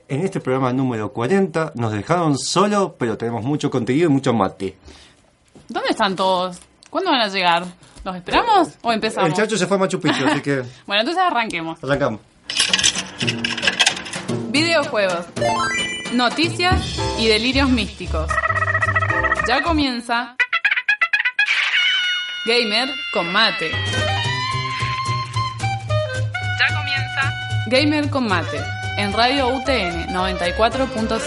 En este programa número 40 nos dejaron solo, pero tenemos mucho contenido y mucho mate. ¿Dónde están todos? ¿Cuándo van a llegar? ¿Los esperamos o empezamos? El Chacho se fue a Machu Picchu, así que... Bueno, entonces arranquemos. Arrancamos. Videojuegos, noticias y delirios místicos. Ya comienza Gamer con Mate. Ya comienza Gamer con Mate en Radio UTN 94.5.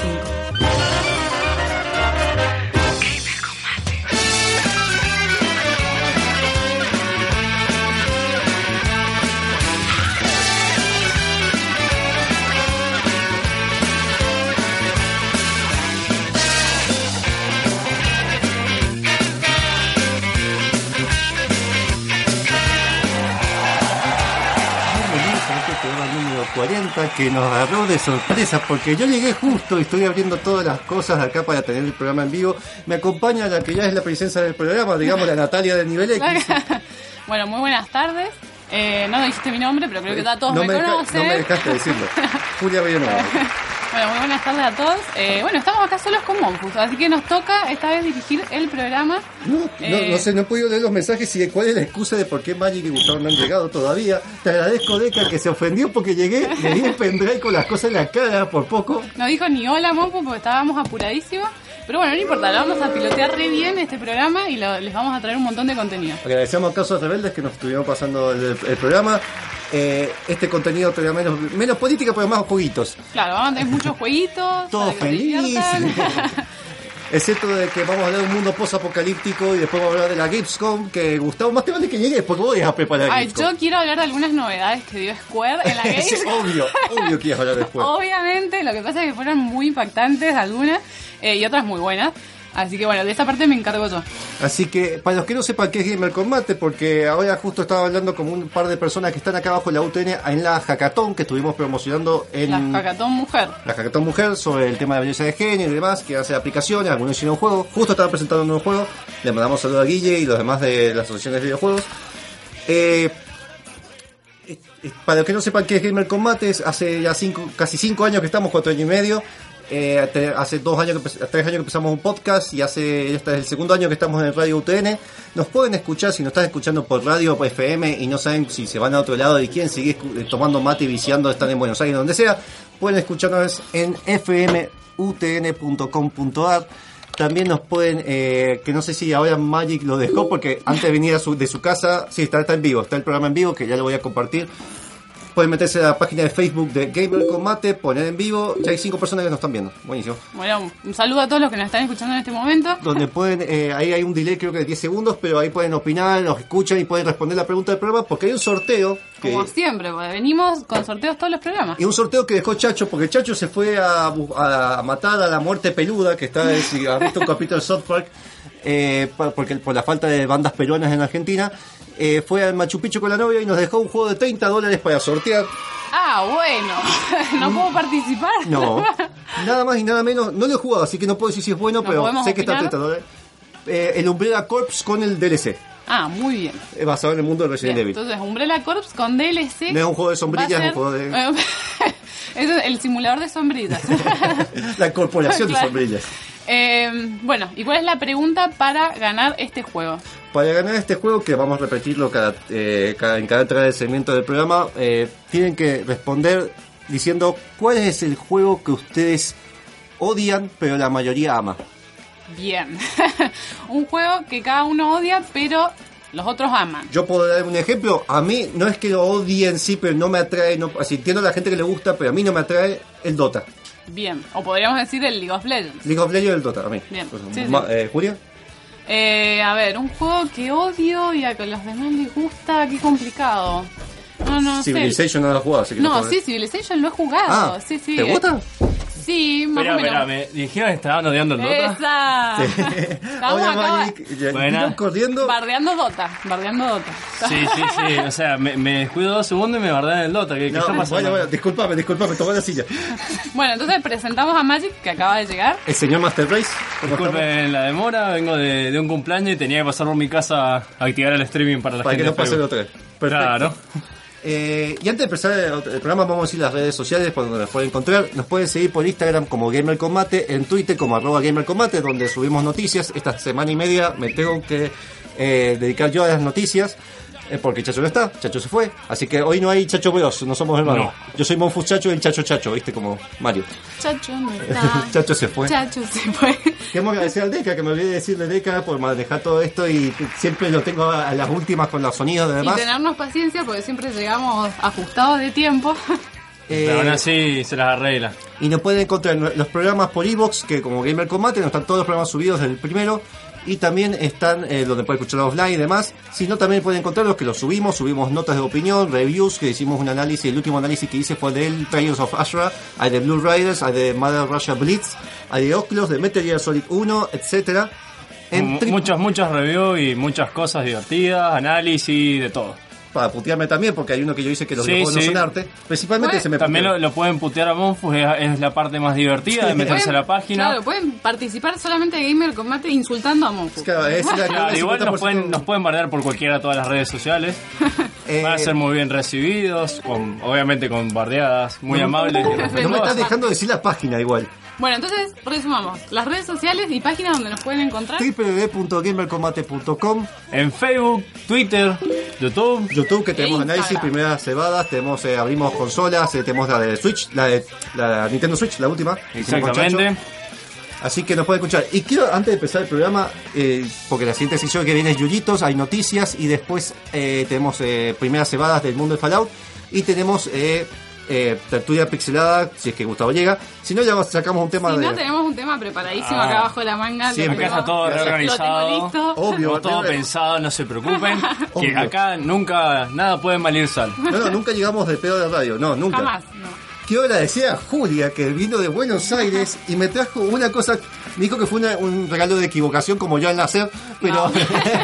Programa número 40 que nos agarró de sorpresa porque yo llegué justo y estoy abriendo todas las cosas acá para tener el programa en vivo. Me acompaña la que ya es la presencia del programa, digamos la Natalia del nivel X. Bueno, muy buenas tardes. No dijiste mi nombre, pero creo que todos me conocen. No me dejaste decirlo. Julia Villanueva. Bueno, muy buenas tardes a todos. Bueno, estamos acá solos con Monfus, así que nos toca esta vez dirigir el programa. No sé, no he podido leer los mensajes y cuál es la excusa de por qué Magic y Gustavo no han llegado todavía. Te agradezco, Deca, que se ofendió porque llegué, le di el pendrive con las cosas en la cara por poco. No dijo ni hola, Monfus, porque estábamos apuradísimos. Pero bueno, no importa, lo vamos a pilotear re bien este programa y les vamos a traer un montón de contenido. Agradecemos a Casos Rebeldes que nos estuvieron pasando el programa. Este contenido todavía menos política, pero más jueguitos. Claro, vamos a tener muchos jueguitos. Todos felices. Excepto de que vamos a hablar de un mundo post-apocalíptico y después vamos a hablar de la Gamescom, que Gustavo, más te vale que llegues porque vos vas a preparar Gamescom. Yo quiero hablar de algunas novedades que dio Square en la Gamescom. obvio que ibas a hablar de Square. Obviamente, lo que pasa es que fueron muy impactantes algunas y otras muy buenas. Así que bueno, de esta parte me encargo yo. Así que, para los que no sepan qué es Gamer con Mate, porque ahora justo estaba hablando con un par de personas que están acá abajo en la UTN en la Hackathon que estuvimos promocionando en... La Hackathon Mujer. La Hackathon Mujer, sobre el tema de la violencia de género y demás, que hace aplicaciones, algunos hicieron juegos. Justo estaban presentando un nuevo juego. Le mandamos saludos a Guille y los demás de las asociaciones de videojuegos. Para los que no sepan qué es Gamer con Mate, hace ya casi 5 años que estamos, 4 años y medio. Hace 3 años que empezamos un podcast y este es el segundo año que estamos en el Radio UTN. Nos pueden escuchar si nos están escuchando por radio o por FM y no saben si se van a otro lado y quieren seguir tomando mate y viciando, están en Buenos Aires, donde sea, pueden escucharnos en fmutn.com.ar. También nos pueden, que no sé si ahora Magic lo dejó porque antes de venir de su casa, sí, está en vivo, está el programa en vivo que ya lo voy a compartir. Pueden meterse a la página de Facebook de Gamer con Mate, poner en vivo. Ya hay 5 personas que nos están viendo. Buenísimo. Bueno, un saludo a todos los que nos están escuchando en este momento. Donde pueden, ahí hay un delay creo que de 10 segundos, pero ahí pueden opinar, nos escuchan y pueden responder la pregunta del programa porque hay un sorteo. Como siempre, porque venimos con sorteos todos los programas. Y un sorteo que dejó Chacho, porque Chacho se fue a matar a la muerte peluda, que está, si has visto un capítulo de South Park, porque por la falta de bandas peruanas en Argentina. Fue al Machu Picchu con la novia y nos dejó un juego de $30 para sortear. Ah, bueno. ¿No puedo participar? No. Nada más y nada menos. No lo he jugado, así que no puedo decir si es bueno, pero sé que está $30. El Umbrella Corps con el DLC. Ah, muy bien. Basado en el mundo de Resident Evil. Entonces, Umbrella Corps con DLC. No es un juego de sombrillas, es un juego de... Eso es el simulador de sombrillas. La corporación de sombrillas. Bueno, ¿y cuál es la pregunta para ganar este juego? Para ganar este juego, que vamos a repetirlo en cada agradecimiento del programa, tienen que responder diciendo cuál es el juego que ustedes odian, pero la mayoría ama. Bien. Un juego que cada uno odia, pero los otros aman. Yo puedo dar un ejemplo. A mí no es que lo odie en sí, pero no me atrae. Así entiendo a la gente que le gusta, pero a mí no me atrae el Dota. Bien. O podríamos decir el League of Legends. League of Legends y el Dota, a mí. Bien. Pues, sí. ¿Julia? A ver, un juego que odio y a que a los demás les gusta, qué complicado. No Civilization no lo he jugado, así que no, sí, Civilization lo he jugado. Sí. ¿Te gusta? Sí, más o menos. Espera, me dijeron que estaban odiando el Dota. ¡Esa! Sí. Estamos acá corriendo. Bardeando Dota. Sí. O sea, me descuido 2 segundos y me bardean el Dota. ¿Qué está pasando? Bueno, disculpame, tomá la silla. Bueno, entonces presentamos a Magic, que acaba de llegar. El señor Master Race. Disculpen la demora, vengo de un cumpleaños y tenía que pasar por mi casa a activar el streaming para la gente. Para que no pase el otro. Claro. Y antes de empezar el programa vamos a decir las redes sociales por donde nos pueden encontrar. Nos pueden seguir por Instagram como Gamer Combate, en Twitter como @GamerCombate, donde subimos noticias. Esta semana y media me tengo que dedicar yo a las noticias, porque Chacho no está, Chacho se fue. Así que hoy no hay Chacho Bros, no somos hermanos. No. Yo soy Monfus Chacho y el Chacho, ¿viste? Como Mario. Chacho no está. Chacho se fue. Queremos agradecer al Deca, que me olvidé de decirle Deca por manejar todo esto y siempre lo tengo a las últimas con los sonidos y demás. Y tenernos paciencia porque siempre llegamos ajustados de tiempo. Pero aún así se las arregla. Y nos pueden encontrar los programas por iVoox, que como Gamer Combate, nos están todos los programas subidos del primero. Y también están donde pueden escuchar offline y demás. Si no, también pueden encontrar los que los subimos notas de opinión, reviews, que hicimos un análisis. El último análisis que hice fue del Trials of Ashra, hay de Blue Riders, hay de Mother Russia Blitz, hay de Oclos, de Metal Gear Solid 1, etcétera. Muchas reviews y muchas cosas divertidas, análisis, de todo. Para putearme también, porque hay uno que yo hice que los videojuegos no son arte. Principalmente bueno, se me también lo pueden putear a Monfus, es la parte más divertida de meterse a la página. Claro, pueden participar solamente de Gamer Combate insultando a Monfus. Claro, igual nos pueden bardear por cualquiera de todas las redes sociales. Van a ser muy bien recibidos, obviamente con bardeadas muy amables. No me estás dejando decir la página igual. Bueno, entonces resumamos. Las redes sociales y páginas donde nos pueden encontrar. www.gamercombate.com. En Facebook, Twitter, YouTube, que tenemos análisis, primeras cebadas, tenemos abrimos consolas, tenemos la de Switch, la Nintendo Switch, la última. Exactamente. Así que nos pueden escuchar. Y quiero, antes de empezar el programa, porque la siguiente sección que viene es Yuyitos, hay noticias y después tenemos primeras cebadas del mundo de Fallout y tenemos tertulia pixelada, si es que Gustavo llega. Si no, ya sacamos un tema no, tenemos un tema preparadísimo acá abajo de la manga. Sí, acá está todo reorganizado. Obvio. Todo pensado, no se preocupen. Que acá nada puede mal ir sal. No, nunca llegamos de pedo de radio. No, nunca. Jamás, no. Quiero agradecer a Julia, que vino de Buenos Aires y me trajo una cosa. Me dijo que fue un regalo de equivocación, como yo al nacer, pero... No.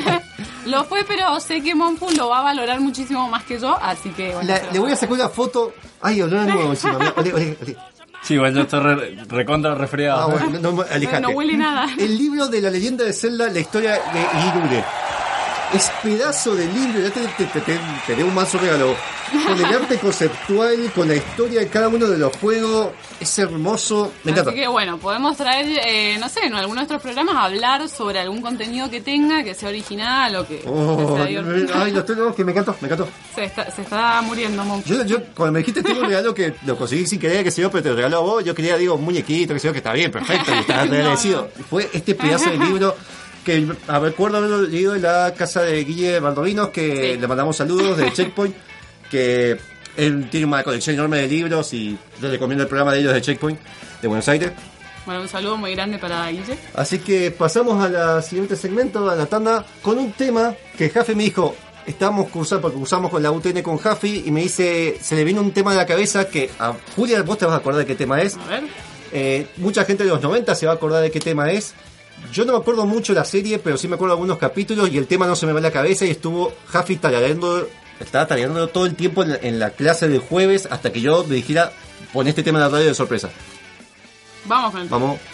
Lo fue, pero sé que Monfus lo va a valorar muchísimo más que yo, así que... Bueno, le voy a sacar una foto... Ay, olor de nuevo encima. Olé. Sí, igual yo estoy recontra resfriado. Bueno, no huele nada. El libro de la leyenda de Zelda, la historia de Hyrule. Es pedazo de libro, ya te dé un mazo regalo. Con el arte conceptual, con la historia de cada uno de los juegos, es hermoso, me encanta. Así que bueno, podemos traer, no sé, en alguno de nuestros programas hablar sobre algún contenido que tenga, que sea original o que sea divertido. Ay, que me encantó. Se está muriendo, Monfus. Yo cuando me dijiste tengo un regalo que lo conseguí sin querer, que se yo, pero te lo regaló a vos, yo quería, un muñequito, que se yo, que está bien, perfecto, y estaba agradecido. Fue este pedazo de libro que recuerdo haberlo leído en la casa de Guille Baldovinos, que le mandamos saludos de Checkpoint, que él tiene una colección enorme de libros y les recomiendo el programa de ellos de Checkpoint de Buenos Aires. Bueno, un saludo muy grande para Guille. Así que pasamos a la siguiente segmento, a la tanda, con un tema que Jaffe me dijo, estábamos cursamos con la UTN con Jaffe y me dice, se le vino un tema a la cabeza que a Julia, vos te vas a acordar de qué tema es. A ver. Mucha gente de los 90 se va a acordar de qué tema es. Yo no me acuerdo mucho la serie, pero sí me acuerdo algunos capítulos y el tema no se me va a la cabeza y estuvo Jaffe estaba tarareándolo todo el tiempo en la clase del jueves hasta que yo me dijera, pon este tema en la radio de sorpresa. Vamos con el tema. Vamos.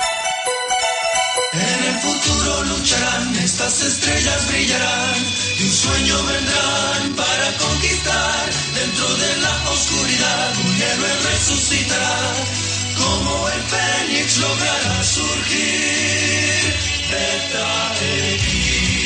En el futuro lucharán, estas estrellas brillarán y un sueño vendrán para conquistar. Dentro de la oscuridad un héroe resucitará, como el Fénix logrará surgir. Beta X.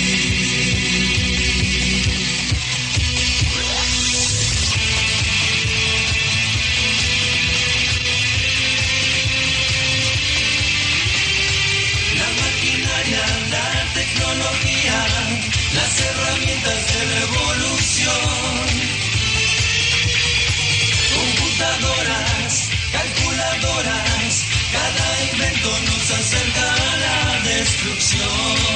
La tecnología, las herramientas de la evolución, computadoras, calculadoras, cada invento nos acerca a la destrucción.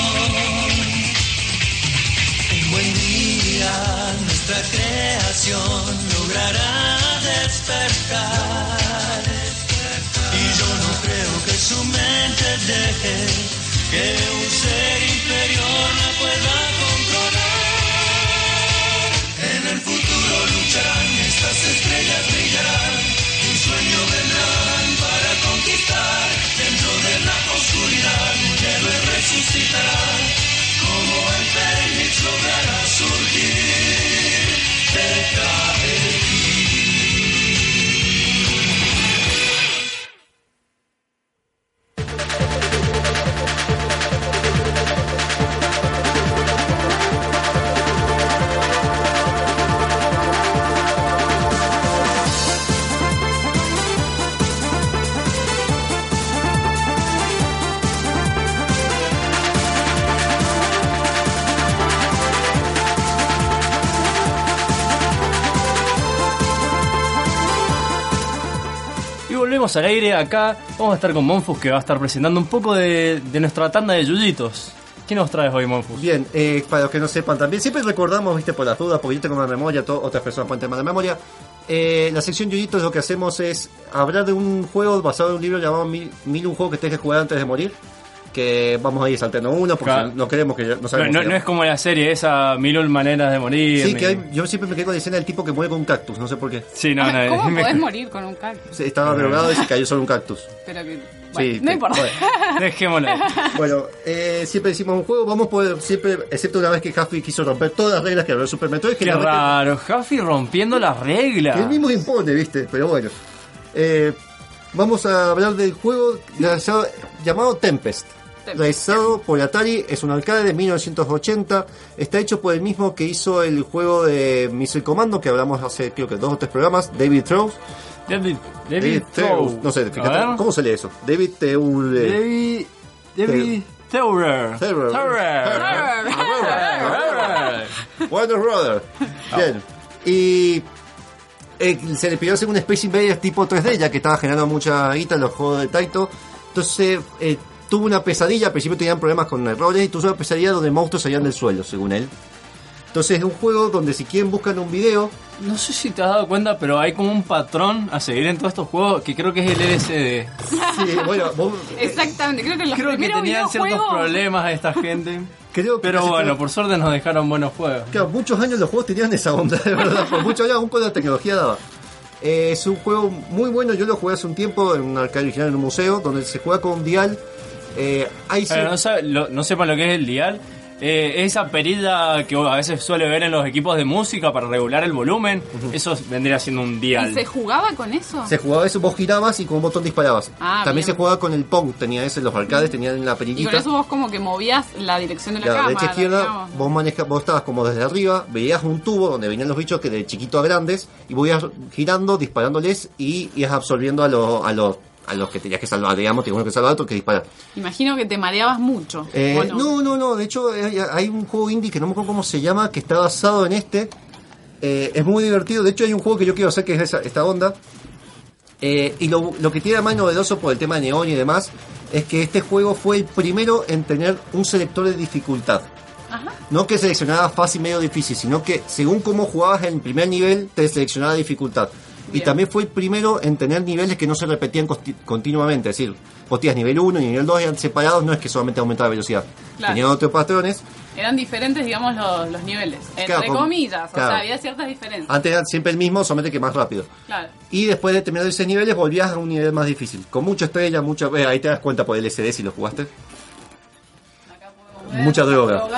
Un buen día nuestra creación logrará despertar, y yo no creo que su mente deje que un ser inferior la pueda controlar. En el futuro lucharán, estas estrellas brillarán, un sueño vendrán para conquistar. Dentro de la oscuridad un héroe resucitará, como el Fénix logrará surgir. Beta Y volvemos al aire acá. Vamos a estar con Monfus, que va a estar presentando un poco de nuestra tanda de yuyitos. ¿Qué nos traes hoy, Monfus? Bien, para los que no sepan también, siempre recordamos, viste, por las dudas, porque yo tengo mala memoria, otras personas pueden tener mala memoria. La sección yuyitos lo que hacemos es hablar de un juego basado en un libro llamado Mil un juego que tenés que jugar antes de morir. Que vamos a ir saltando uno porque claro. No queremos que no sabemos. No es como la serie esa, 1001 maneras de morir. Sí, que yo siempre me quedé con la escena del tipo que muere con un cactus, no sé por qué. Sí, no. ¿Cómo podés morir con un cactus? Estaba drogado y se cayó sobre un cactus. Pero que... Bueno, sí, no importa. Bueno. Dejémoslo. Bueno, siempre decimos un juego, vamos por siempre, excepto una vez que Huffy quiso romper todas las reglas que habló Super Metroid. Qué raro, Huffy rompiendo las reglas. Que él mismo impone, viste, pero bueno. Vamos a hablar del juego llamado Tempest. Realizado por Atari, es un arcade de 1980. Está hecho por el mismo que hizo el juego de Missile Commando, que hablamos hace creo que 2 o 3 programas, David Throws. David Throws. No sé, fíjate, ¿cómo se lee eso? David Theurer. David Theurer. Warner Brother. Bien. Y se le pidió hacer un Space Invaders tipo 3D, ya que estaba generando mucha guita en los juegos de Taito. Entonces tuvo una pesadilla, al principio tenían problemas con errores, y tuvo una pesadilla donde monstruos salían del suelo, según él. Entonces es un juego donde si quieren buscan un video. No sé si te has dado cuenta, pero hay como un patrón a seguir en todos estos juegos que creo que es el LSD. Sí, bueno, exactamente, creo que los creo que tenían ciertos problemas esta gente. Pero bueno, por suerte nos dejaron buenos juegos. Claro, muchos años los juegos tenían esa onda, de verdad, por muchos años aún con la tecnología daba. Es un juego muy bueno, yo lo jugué hace un tiempo en un arcade original en un museo, donde se juega con un dial. No sepan lo que es el dial. Esa perilla que a veces suele ver en los equipos de música para regular el volumen, eso vendría siendo un dial. ¿Y se jugaba con eso? Se jugaba eso, vos girabas y con un botón disparabas. También bien. Se jugaba con el Pong, tenía ese, los arcades tenían la perillita. Y con eso vos como que movías la dirección de la cámara. Derecha izquierda, vos estabas como desde arriba, veías un tubo donde venían los bichos que de chiquito a grandes, y vos ibas girando, disparándoles y ibas absorbiendo a los que tenías que salvar, digamos, tenías uno que salvar, otro que disparar. Imagino que te mareabas mucho. No, de hecho hay un juego indie que no me acuerdo cómo se llama, que está basado en este. Es muy divertido, de hecho hay un juego que yo quiero hacer que es esta onda. Y lo que tiene más novedoso por el tema de neón y demás, es que este juego fue el primero en tener un selector de dificultad. Ajá. No que seleccionaba fácil, medio, difícil, sino que según cómo jugabas en el primer nivel, te seleccionaba dificultad. Bien. Y también fue el primero en tener niveles que no se repetían continuamente. Es decir, vos tenías nivel 1 y nivel 2 eran separados, no es que solamente aumentaba la velocidad. Claro. Tenían otros patrones. Eran diferentes, digamos, los niveles. Claro, entre comillas, claro. O sea, había ciertas diferencias. Antes era siempre el mismo, solamente que más rápido. Claro. Y después de terminar esos niveles, volvías a un nivel más difícil. Con mucha estrella, ahí te das cuenta por el LCD si lo jugaste. Acá podemos ver mucha droga.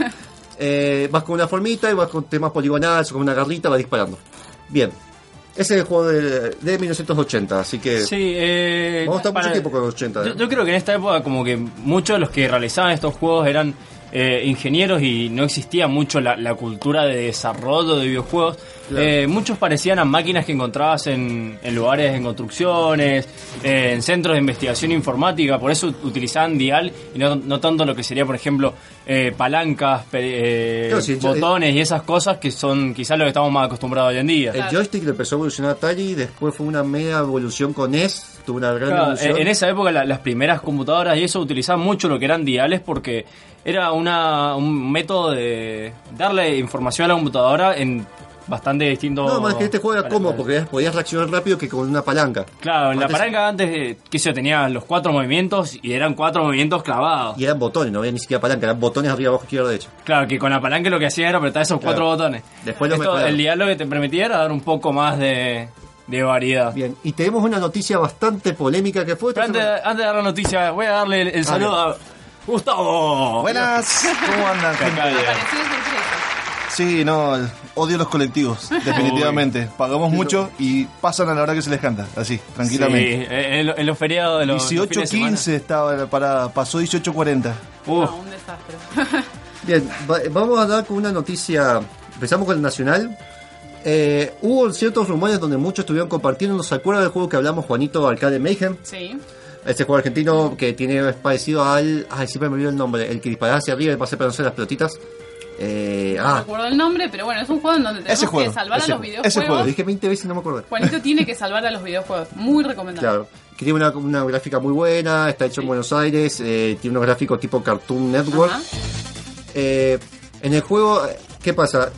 Vas con una formita y vas con temas poligonales, con una garrita, vas disparando. Bien. Ese es el juego de 1980, así que sí, vamos a estar mucho tiempo con los 80. Yo creo que en esta época como que muchos de los que realizaban estos juegos eran ingenieros y no existía mucho la cultura de desarrollo de videojuegos. Claro. Muchos parecían a máquinas que encontrabas en lugares en construcciones, en centros de investigación informática, por eso utilizaban dial y no tanto lo que sería, por ejemplo, palancas, claro, sí, botones y esas cosas que son quizás lo que estamos más acostumbrados hoy en día. El joystick lo empezó a evolucionar Atari, después fue una media evolución con NES, tuvo una gran evolución. En esa época las primeras computadoras y eso utilizaban mucho lo que eran diales porque era un método de darle información a la computadora en bastante distinto. No, más que este juego era cómodo porque podías reaccionar rápido que con una palanca. Claro, la palanca antes, tenía los 4 movimientos y eran 4 movimientos clavados. Y eran botones, no había ni siquiera palanca, eran botones arriba, abajo, izquierda, derecha. Claro, que con la palanca lo que hacía era apretar esos 4 botones. Después el diálogo que te permitía era dar un poco más de variedad. Bien, y tenemos una noticia bastante polémica que fue... Antes de dar la noticia, voy a darle el saludo a Gustavo. Buenas, ¿cómo andan, gente? Apareció de sorpresa. Sí, no, odio los colectivos, definitivamente. Pagamos mucho y pasan a la hora que se les canta, así, tranquilamente. Sí, en los feriados de los 18:15 estaba la parada, pasó 18:40. Un desastre. Bien, vamos a dar con una noticia. Empezamos con el nacional. Hubo ciertos rumores donde muchos estuvieron compartiendo. ¿Se acuerdan del juego que hablamos, Juanito, Arcade Mayhem? Sí. Este juego argentino que es parecido al... Ay, siempre me olvido el nombre. El que disparaba hacia arriba y pasé para no hacer las pelotitas. No recuerdo el nombre, pero bueno, es un juego en donde tenemos que salvar a los videojuegos. Ese juego, Lo dije 20 veces y no me acuerdo. Juanito tiene que salvar a los videojuegos. Muy recomendable. Claro, que tiene una gráfica muy buena, está hecho en Buenos Aires, tiene unos gráficos tipo Cartoon Network. Ajá. En el juego, ¿qué pasa?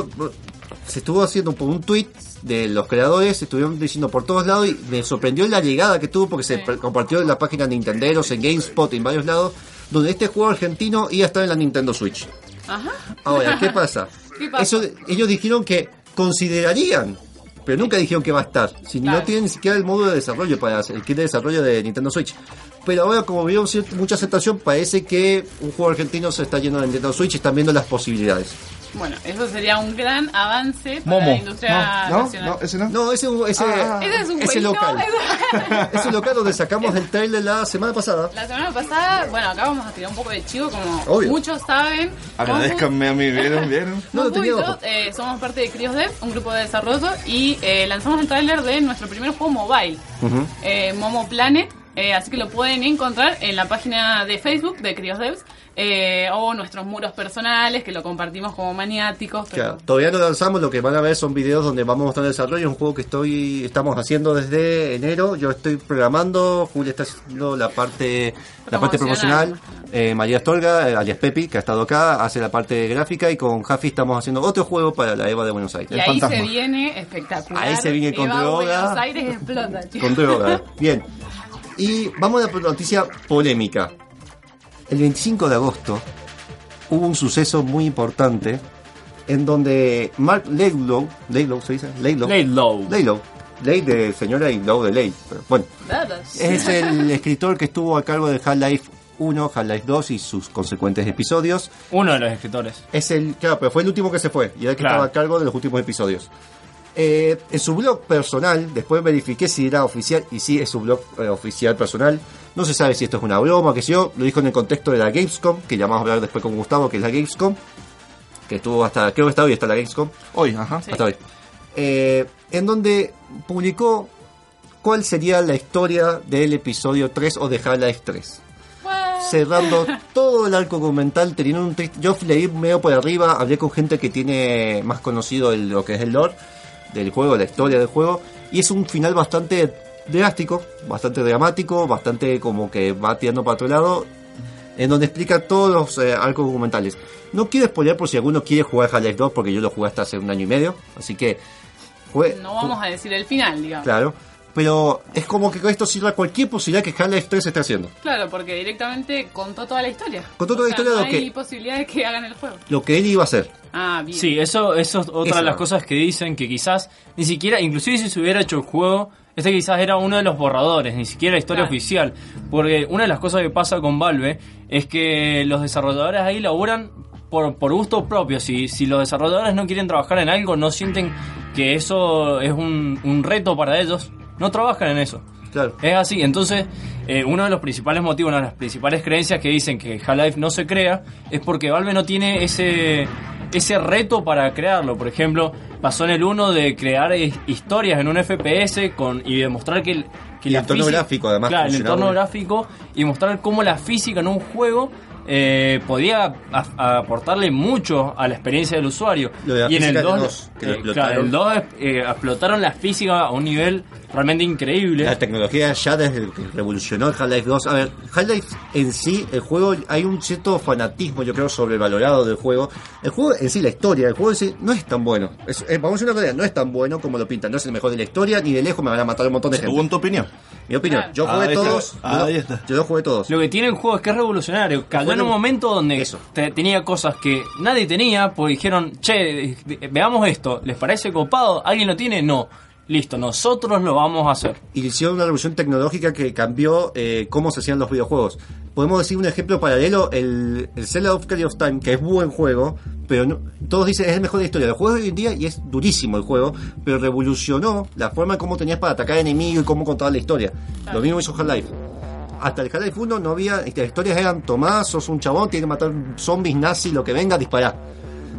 Se estuvo haciendo por un tweet de los creadores, estuvieron diciendo por todos lados y me sorprendió la llegada que tuvo porque se compartió en la página de Nintenderos, en GameSpot, en varios lados, donde este juego argentino iba a estar en la Nintendo Switch. Ajá. Ahora, ¿qué pasa? ¿Qué pasa? Eso, ellos dijeron que considerarían, pero nunca dijeron que va a estar. Si Claro. no tienen ni siquiera el modo de desarrollo para hacer el kit de desarrollo de Nintendo Switch. Pero ahora, como vieron mucha aceptación, parece que un juego argentino se está yendo a Nintendo Switch y están viendo las posibilidades. Bueno, eso sería un gran avance para Momo. la industria nacional. No, ese no. No, ese Ese es un ese jueguito. local. Es un local donde sacamos el trailer la semana pasada. La semana pasada, bueno, acá vamos a tirar un poco de chivo, como Obvio. muchos saben. Agradezcanme a mí, ¿vieron? No lo Momo y tenía yo, ojo. somos parte de Crios Dev, un grupo de desarrollo, y lanzamos el tráiler de nuestro primer juego mobile, Momo Planet. Así que lo pueden encontrar en la página de Facebook de Crios Devs, o nuestros muros personales, que lo compartimos como maniáticos. Pero... Claro, todavía no lanzamos, lo que van a ver son videos donde vamos a mostrar el desarrollo. Es un juego que estamos haciendo desde enero. Yo estoy programando, Julia está haciendo la parte promocional. María Astorga, alias Pepi, que ha estado acá, hace la parte gráfica, y con Jafi estamos haciendo otro juego para la EVA de Buenos Aires. Y El ahí fantasma. se viene espectacular. Ahí se viene con Eva, droga. Buenos Aires explota, chicos. Con droga. Bien. Y vamos a la noticia polémica. El 25 de agosto hubo un suceso muy importante en donde Mark Laidlaw, ¿se dice? Laidlaw. Ley de señora Laidlaw de ley. Pero bueno, es el escritor que estuvo a cargo de Half-Life 1, Half-Life 2 y sus consecuentes episodios. Uno de los escritores. Claro, pero fue el último que se fue y era el que estaba a cargo de los últimos episodios. En su blog personal, después verifiqué si era oficial, y sí, es su blog oficial personal. No se sabe si esto es una broma, que sé yo. Lo dijo en el contexto de la Gamescom, que ya vamos a hablar después con Gustavo, que es la Gamescom, que estuvo creo que hasta hoy está la Gamescom. Hoy, ajá. Sí. Hasta hoy. En donde publicó cuál sería la historia del episodio 3 o de Half-Life 3. Cerrando todo el arco documental, teniendo un tweet. Yo leí medio por arriba, hablé con gente que tiene más conocido lo que es el lore del juego, la historia del juego, y es un final bastante drástico, bastante dramático, bastante como que va tirando para otro lado, en donde explica todos los arcos documentales. No quiero spoilear por si alguno quiere jugar Half-Life 2, porque yo lo jugué hasta hace 1 año y medio, así que No vamos a decir el final, digamos. claro, pero es como que con esto cierra cualquier posibilidad que Half-Life 3 esté haciendo. Claro, porque directamente contó toda la historia. Contó toda la historia de no lo que- hay posibilidad de que hagan el juego. Lo que él iba a hacer. Ah, bien. Sí, eso es otra Esa. de las cosas que dicen, que quizás ni siquiera, inclusive si se hubiera hecho el juego, este quizás era uno de los borradores, ni siquiera la historia Claro. oficial. Porque una de las cosas que pasa con Valve es que los desarrolladores ahí laburan por gusto propio. Si los desarrolladores no quieren trabajar en algo, no sienten que eso es un reto para ellos, no trabajan en eso. Claro. Es así, entonces uno de los principales motivos, una de las principales creencias que dicen que Half-Life no se crea es porque Valve no tiene ese reto para crearlo. Por ejemplo, pasó en el 1 de crear historias en un FPS y demostrar que Y el entorno gráfico, además, claro, el funcionaba entorno bien. gráfico, y mostrar cómo la física en un juego podía aportarle mucho a la experiencia del usuario. Lo de la y en el física 2, que lo claro, explotaron. el 2 explotaron la física a un nivel realmente increíble. La tecnología ya desde que revolucionó el Half-Life 2. A ver, Half-Life en sí, el juego, hay un cierto fanatismo, yo creo, sobrevalorado del juego. El juego en sí, la historia del juego en sí, no es tan bueno. Vamos a decir una realidad, no es tan bueno como lo pintan. No es el mejor de la historia, ni de lejos me van a matar un montón de gente. Según tu opinión. Mi opinión, yo jugué Ahí está. todos. Ahí está. Yo los jugué todos. Lo que tiene el juego es que es revolucionario. Cayó en Bueno, un momento donde eso. tenía cosas que nadie tenía, porque dijeron, che, veamos esto, ¿les parece copado? ¿Alguien lo tiene? No. Listo, nosotros lo vamos a hacer. Y hicieron una revolución tecnológica que cambió cómo se hacían los videojuegos. Podemos decir un ejemplo paralelo, el Zelda Ocarina of Time, que es buen juego, pero no, todos dicen es el mejor de la historia. Los juegos de hoy en día, y es durísimo el juego, pero revolucionó la forma en cómo tenías para atacar enemigos y cómo contar la historia. Lo mismo hizo Half-Life. Hasta el Half-Life 1 no había, las historias eran Tomás, sos un chabón, tienes que matar zombies, nazis, lo que venga, disparar.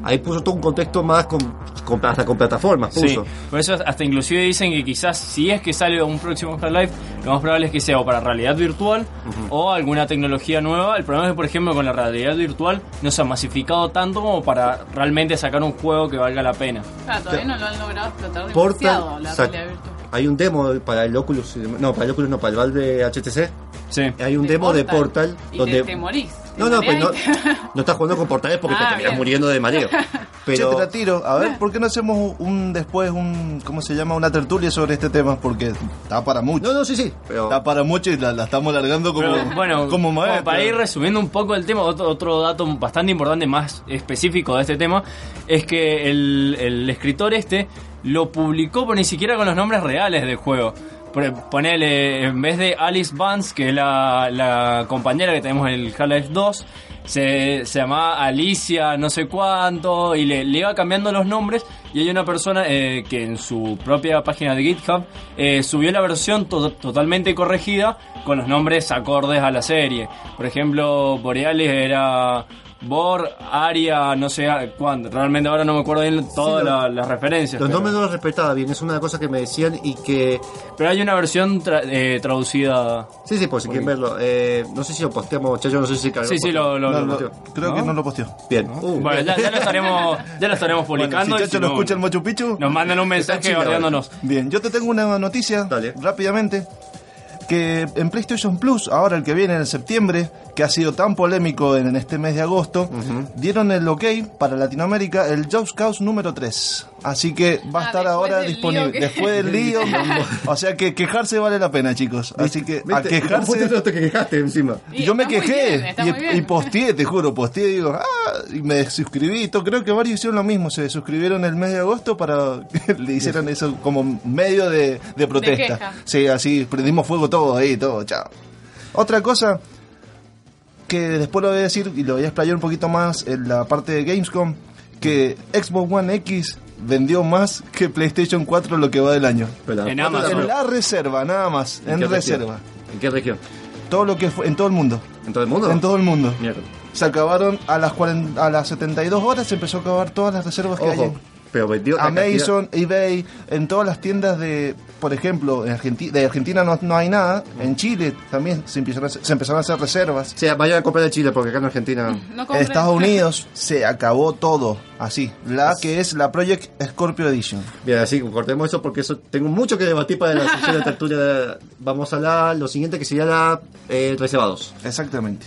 ahí puso todo un contexto más hasta con plataformas puso. Sí, por eso hasta inclusive dicen que quizás si es que sale un próximo Half-Life, lo más probable es que sea o para realidad virtual o alguna tecnología nueva. El problema es que, por ejemplo, con la realidad virtual no se ha masificado tanto como para realmente sacar un juego que valga la pena. Claro, todavía no lo han logrado explotar Portal, demasiado la realidad virtual. Hay un demo para el Oculus, para el Valve HTC. Sí. Hay un demo de Portal y donde te morís. no estás jugando con portales porque te terminas muriendo de mareo. Pero Che, te la tiro. A ver, ¿por qué no hacemos ¿cómo se llama? Una tertulia sobre este tema? Porque está para mucho. No, sí, pero Está para mucho y la estamos alargando como, Pero, bueno, como maestro. para ir resumiendo un poco el tema, otro dato bastante importante, más específico de este tema, es que el escritor lo publicó, pero ni siquiera con los nombres reales del juego. Ponele, en vez de Alice Vance, que es la compañera que tenemos en el Half-Life 2, se llamaba Alicia no sé cuánto, y le iba cambiando los nombres, y hay una persona que en su propia página de GitHub subió la versión totalmente corregida con los nombres acordes a la serie. Por ejemplo, Borealis era Bor, Aria, no sé cuándo. Realmente ahora no me acuerdo bien todas las referencias. los pero nombres no los respetaba bien, es una cosa que me decían y que... Pero hay una versión traducida. Sí, pues si quieren verlo. No sé si lo posteamos, Chacho, no sé si cargó. Sí, No, posteó. creo que no lo posteó. Bien. Bueno, ya lo estaremos publicando. Bueno, si y Chacho si lo no, escucha el Machu Picchu. nos mandan un mensaje bardeándonos. Bien, yo te tengo una noticia. Dale. Rápidamente. Que en PlayStation Plus, ahora el que viene en septiembre, que ha sido tan polémico en este mes de agosto, dieron el ok para Latinoamérica, el Just Cause número 3. Así que va a estar ahora del disponible. lío que- Después del lío. O sea que quejarse vale la pena, chicos. Así que a ¿Viste? quejarse. No te quejaste encima. Y Yo me está muy quejé bien, está muy bien. y posteé, te juro, digo, y me suscribí. Creo que varios hicieron lo mismo, se suscribieron el mes de agosto para que le hicieran eso como medio de protesta. queja. Sí, así, prendimos fuego todo ahí, todo, chao. Otra cosa que después lo voy a decir y lo voy a explayar un poquito más en la parte de Gamescom, que Xbox One X vendió más que PlayStation 4 lo que va del año. Pero En ¿cuánto Amazon. En la reserva, nada más, en qué reserva. ¿En qué región? Todo lo que fue, en todo el mundo. ¿En todo el mundo? En todo el mundo. Mierda. Se acabaron a las 72 horas, se empezó a acabar todas las reservas que hay. Ojo, pero vendió la Amazon, eBay, en todas las tiendas de, por ejemplo, de Argentina no hay nada. En Chile también se empezaron a hacer reservas. O sea, vayan a comprar de Chile porque acá en Argentina... No En compré. Estados Unidos se acabó todo, así. La que es la Project Scorpio Edition. Bien, así cortemos eso porque eso tengo mucho que debatir para la sesión de tertulia. Vamos a lo siguiente que sería la reservados. Exactamente.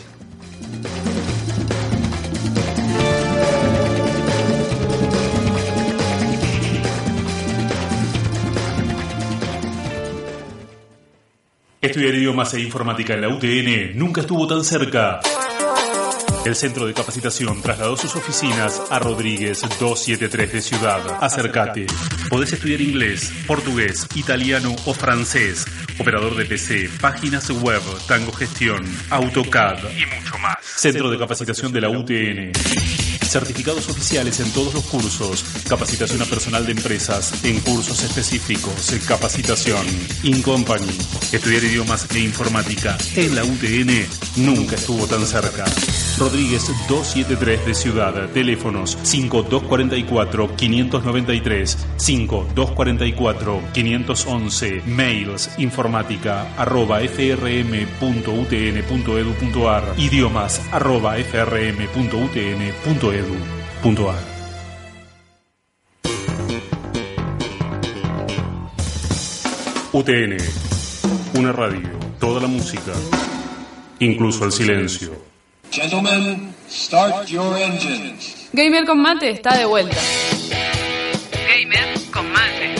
Estudiar idiomas e informática en la UTN nunca estuvo tan cerca. El Centro de Capacitación trasladó sus oficinas a Rodríguez 273 de Ciudad. Acércate. Podés estudiar inglés, portugués, italiano o francés, operador de PC, páginas web, Tango Gestión, AutoCAD y mucho más. Centro de Capacitación de la UTN. Certificados oficiales en todos los cursos. Capacitación a personal de empresas en cursos específicos. Capacitación InCompany. Estudiar idiomas e informática en la UTN nunca estuvo tan cerca. Rodríguez 273 de Ciudad. Teléfonos 5244-593, 5244-511. Mails informática@frm.utn.edu.ar. Idiomas @frm.utn.edu.ar. UTN, una radio, toda la música, incluso el silencio. Gentlemen, start your engines. Gamer con Mate está de vuelta. Gamer con Mate.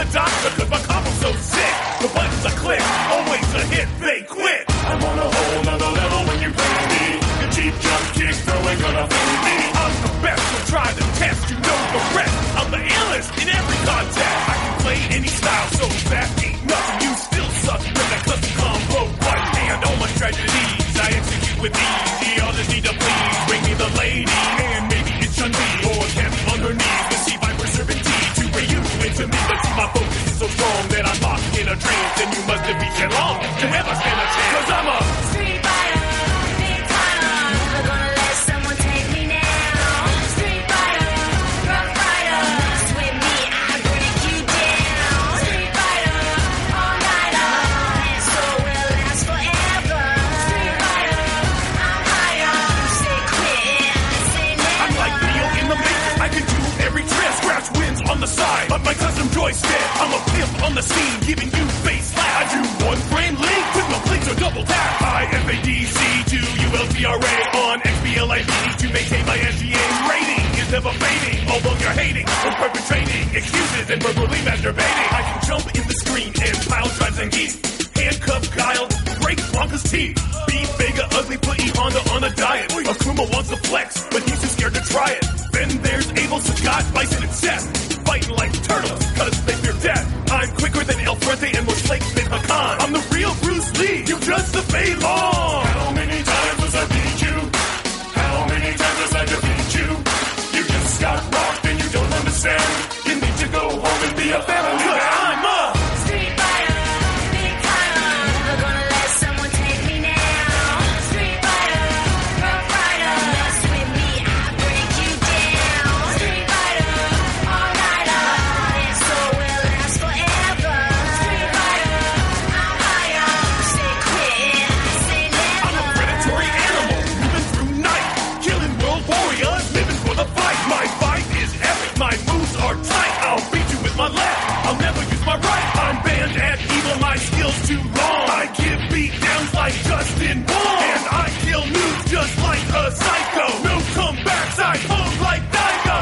doctor, cause my combo's so sick. The buttons I click, always a hit, they quit. I'm on a whole nother level when you play me. Your cheap jump kick throwing gonna fool me. I'm the best, so try the test, you know the rest. I'm the illest in every contest. I can play any style, so that ain't nothing. You still suck with that custom combo. Right hand on my tragedies, I execute with ease. The others need to please, bring me the lady. And maybe it's Chun-Li or Cammy on her knees. To see Viper serving tea to bring you into me. But see, my focus is so strong that I'm locked in a trance. And you must have been long to ever stand a chance. Cause I'm a Street Fighter, big timer. Never gonna let someone take me now. Street Fighter, rough rider. Mess with me, I break you down. Street Fighter, all nighter. And so will last forever. Street Fighter, I'm higher. Say quit, say never. I'm like Neo in the Matrix. I can do every trick. Scratch wins on the side of my custom joystick. I'm a pimp on the scene, giving you face slap. I do one frame link with no clicks or double tap. I FADC to ULTRA on XBLIB to maintain my SGA rating. Is never fading, although you're hating or perpetrating excuses and verbally masturbating. I can jump in the screen and pile drives and geese. Handcuff Guile, break Blanca's teeth. Beat Vega, ugly, put E Honda on a diet. Akuma wants to flex, but he's too scared to try it. Then there's Abel, Sagat, Bison, and Seth. Fighting like turtles, cause they fear death. I'm quicker than El Fuerte and more flakes than Hakan. I'm the real Bruce Lee, you just the Fei Long. How many times must I beat you? How many times must I defeat you? You just got rocked and you don't understand. You need to go home and be a family man. I'm a Street Fighter, big timer. Never gonna let someone take me now. Street Fighter, rough rider. Mess with me, I break you down. Street Fighter, all nighter. And so will last forever. Street Fighter, I'm higher. Say quit, say never. I'm a predatory animal, moving through night, killing world warriors, living for the fight. My fight is epic, my moves are tight. I'll beat you with my left, I'll never use my right. I'm banned at evil, my skills too long. I give beat downs like Justin Wong, and I kill noobs just like a psycho. No comebacks, I hold like Daigo.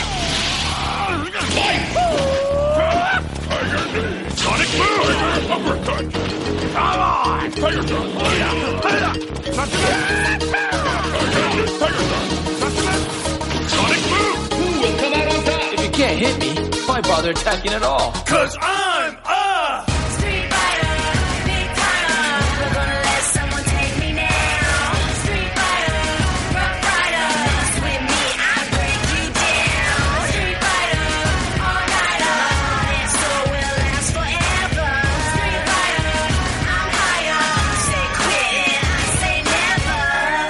Sonic move! Uppercut! Come on! Tiger Trunk! Sonic move! Who will come out on top? If you can't hit me, why bother attacking at all? Cause I'm a Street Fighter, big timer. Never gonna let someone take me now. Street Fighter, rough rider. Mess with me, I break you down. Street Fighter, all nighter. And so will last forever. Street Fighter, I'm higher. Say quit, say never.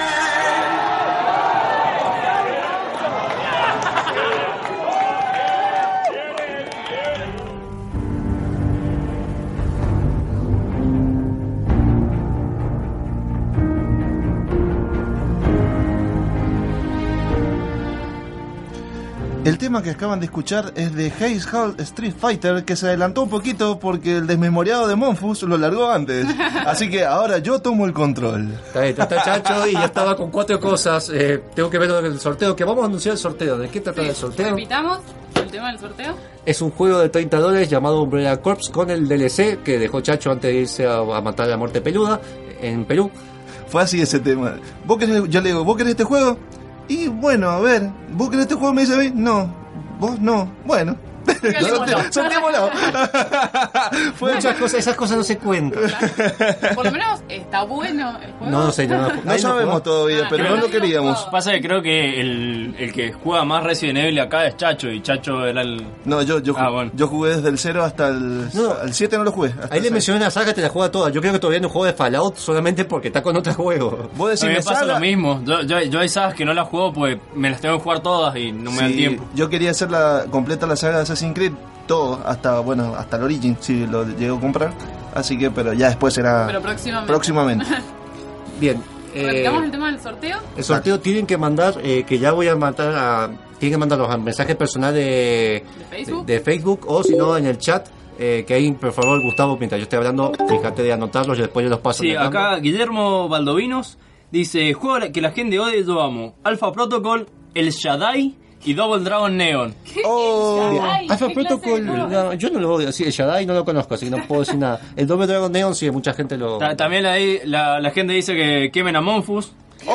El tema que acaban de escuchar es de Haze Hall Street Fighter, que se adelantó un poquito porque el desmemoriado de Monfus lo largó antes. Así que ahora yo tomo el control. Está Chacho y ya estaba con 4 cosas. Tengo que ver el sorteo, que vamos a anunciar el sorteo. ¿De qué trata el sorteo? Repitamos el tema del sorteo. Es un juego de $30 llamado Umbrella Corps con el DLC que dejó Chacho antes de irse a matar a la muerte peluda en Perú. Fue así ese tema. ¿Vos querés? Yo le digo, ¿vos querés este juego? Y bueno, a ver, ¿vos querés este juego? Me dice a mí, no. ¿Vos no? Bueno. Sorteémoslo. Muchas cosas, esas cosas no se cuentan. Por lo menos está bueno el juego. No sé, no sabemos todavía, pero no lo queríamos. Pasa que creo que el que juega más Resident Evil acá es Chacho, y Chacho era el... No, yo jugué desde el 0 hasta el 7, no lo jugué. Ahí le mencioné una saga, te la juega toda. Yo creo que todavía no juego de Fallout solamente porque está con otro juego. Vos decís, a mí me pasa lo mismo. Yo hay sagas que no las juego porque me las tengo que jugar todas y no me da tiempo. Yo quería hacer completa la saga de Assassin's Creed, todo, hasta el Origin, sí, lo llego a comprar. Así que, pero ya después será... Pero próximamente. Bien. ¿Repitamos el tema del sorteo? El sorteo tienen que mandar, que ya voy a mandar tienen que mandar los mensajes personales de Facebook, o si no en el chat, que ahí, por favor, Gustavo, mientras yo estoy hablando, fíjate de anotarlos y después yo los paso. Sí, acá Guillermo Baldovinos dice: juego que la gente odia, yo amo. Alpha Protocol, El Shaddai y Double Dragon Neon. Oh, Ay, Alpha ¿qué Protocol, clase de juego? no, yo no lo voy a decir, el Jedi no lo conozco, así que no puedo decir nada. El Double Dragon Neon sí, mucha gente lo... También ahí la gente dice que quemen a Monfus.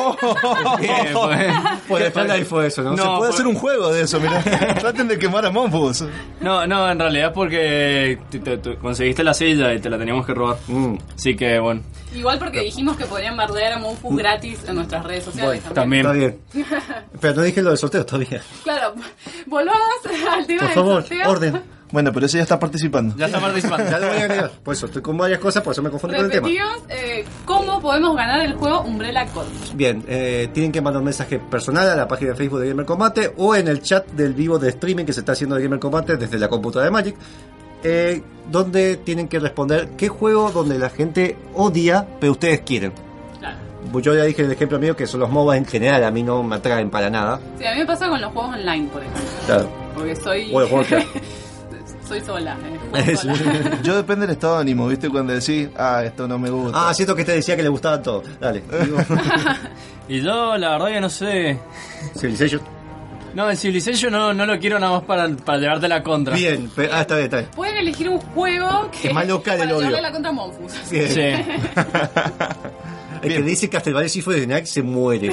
Por detrás ahí fue eso, ¿no? No, se puede por- hacer un juego de eso, mirá. Traten de quemar a Monfus. No, en realidad es porque te conseguiste la silla y te la teníamos que robar. Así que bueno, Igual porque dijimos que podían bardear a Monfus gratis en nuestras redes sociales Bueno, también. también. Está bien. Pero no dije lo del sorteo todavía. Claro, volvamos al tema Por del favor, sorteo. orden. Bueno, pero ese ya está participando. Ya está participando. Ya lo voy a agregar. Por eso, estoy con varias cosas, por eso me confundí con el tema. Repetimos, ¿cómo podemos ganar el juego Umbrella Corps? Bien, tienen que mandar un mensaje personal a la página de Facebook de Gamer Combate o en el chat del vivo de streaming que se está haciendo de Gamer Combate desde la computadora de Magic, donde tienen que responder qué juego donde la gente odia, pero ustedes quieren. Claro. Yo ya dije el ejemplo mío que son los MOBA en general, a mí no me atraen para nada. Sí, a mí me pasa con los juegos online, por ejemplo. Claro. Porque soy... World of Warcraft. soy sola. Juego sola. Yo depende del estado de ánimo, ¿viste? Cuando decís, esto no me gusta. Ah, siento que te decía que le gustaban todo. Dale. Y yo, la verdad que no sé. Civilization. No, el Civilization no lo quiero nada más para llevarte la contra. Bien, está bien. Pueden elegir un juego que Es más local el para odio. llevarle la contra Monfus. Bien. Sí. El que dice Castlevania Symphony of the Night se muere.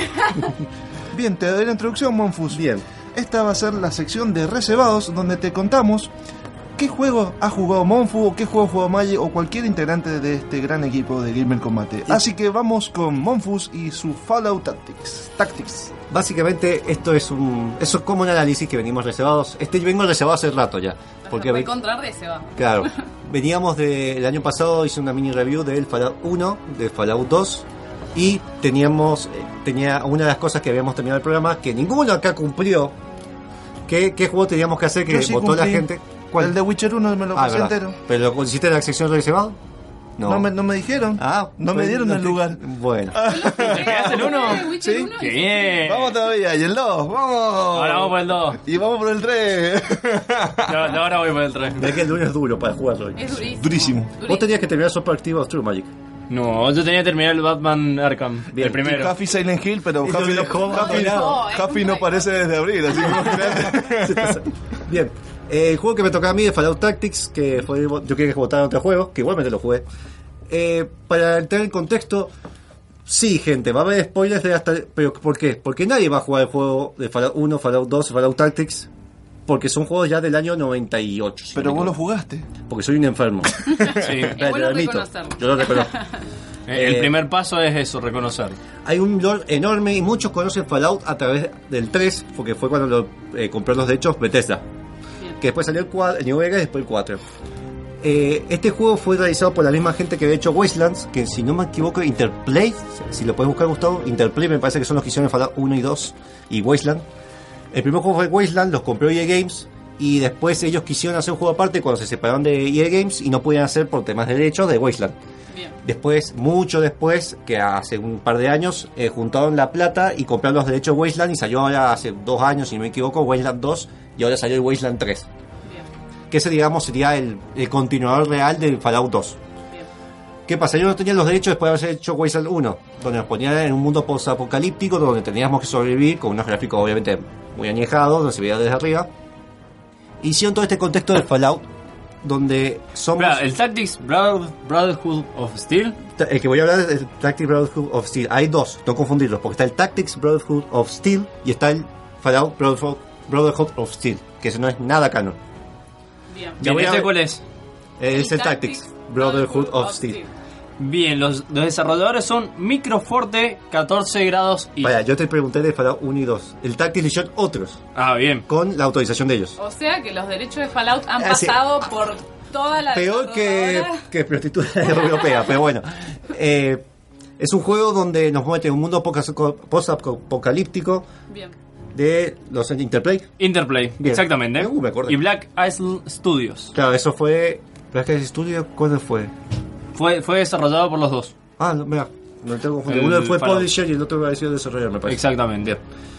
Bien, te doy la introducción, Monfus. Bien. Esta va a ser la sección de reservados, donde te contamos qué juego ha jugado Monfu, o qué juego ha jugado Maye, o cualquier integrante de este gran equipo de Gamer Combate. Así que vamos con Monfus y su Fallout Tactics. Básicamente esto es eso es como un análisis que venimos reservados. Vengo reservado hace rato ya. Porque voy contra se va. Claro, veníamos del año pasado, hice una mini review del Fallout 1, del Fallout 2 y tenía una de las cosas que habíamos terminado el programa que ninguno acá cumplió. ¿Qué juego teníamos que hacer que Yo sí votó la cumplí. gente? ¿Cuál? El de Witcher 1 me lo pasé verdad. entero. ¿Pero lo hiciste en la sección reservado? No me dijeron. No me dieron el lugar. Bueno. ¿Te quedaste el 1? Sí. ¡Qué bien! Vamos todavía, y el 2, vamos. Ahora vamos por el 2. Y vamos por el 3. Ahora voy por el 3. Es que el 1 es duro para jugarlo. Es durísimo. Durísimo. Vos tenías que terminar Super Active of True Magic. No, yo tenía que terminar el Batman Arkham, Bien. el primero. Huffy Silent Hill, pero Y lo Huffy dejó no, abandonado. Huffy no aparece desde abril, así que imagínate. Bien. El juego que me tocaba a mí es Fallout Tactics, que fue, yo quería que votara otro juego, que igualmente lo jugué. Para entrar en contexto, sí, gente, va a haber spoilers de hasta... ¿Pero por qué? Porque nadie va a jugar el juego de Fallout 1, Fallout 2, Fallout Tactics, porque son juegos ya del año 98. si Pero no me vos lo equivoco. jugaste. Porque soy un enfermo. Sí. Es bueno Lo admito. reconocerlo. Yo lo reconozco. El primer paso es eso, reconocer. Hay un lore enorme y muchos conocen Fallout a través del 3, porque fue cuando lo compró los derechos Bethesda. Bien. Que después salió el New Vegas y después el 4. Este juego fue realizado por la misma gente que había hecho Wastelands, que si no me equivoco, Interplay, si lo puedes buscar, Gustavo, Interplay me parece que son los que hicieron Fallout 1 y 2 y Wasteland. El primer juego fue Wasteland, los compró EA Games y después ellos quisieron hacer un juego aparte cuando se separaron de EA Games y no podían hacer por temas de derechos de Wasteland. Bien. Después, mucho después, que hace un par de años, juntaron la plata y compraron los derechos de Wasteland y salió ahora hace 2 años, si no me equivoco, Wasteland 2 y ahora salió el Wasteland 3. Bien. Que ese, digamos, sería el continuador real del Fallout 2. Bien. ¿Qué pasa? Yo no tenía los derechos después de haber hecho Wasteland 1, donde nos ponían en un mundo post-apocalíptico, donde teníamos que sobrevivir con unos gráficos obviamente muy añejados, donde se veía desde arriba. Hicieron todo este contexto del Fallout, donde somos... Espera, el Tactics Brotherhood of Steel. El que voy a hablar es el Tactics Brotherhood of Steel. Hay dos, no confundirlos, porque está el Tactics Brotherhood of Steel y está el Fallout Brotherhood of Steel, que eso no es nada canon. Bien. Ya voy a ¿Este ver. cuál es? Es el Tactics Brotherhood of Steel. Bien, los desarrolladores son Microforte, 14 grados y... Vaya, yo te pregunté de Fallout 1 y 2. El Tactics lo hicieron otros, Ah, bien. con la autorización de ellos. O sea que los derechos de Fallout han Ah, sí. pasado por toda la Peor que desarrolladora. prostituta europea, pero bueno. Es un juego donde nos muestra un mundo post-apocalíptico Bien. de los Interplay. Interplay, Bien. exactamente. Me acordé. Y Black Isle Studios. Claro, eso fue... ¿Black Isle Studio? ¿Cuándo fue? Fue desarrollado por los dos. Ah, no, mira, no tengo confundido. El Uno fue Fallout. publisher y el otro ha sido desarrollador, me parece. Exactamente.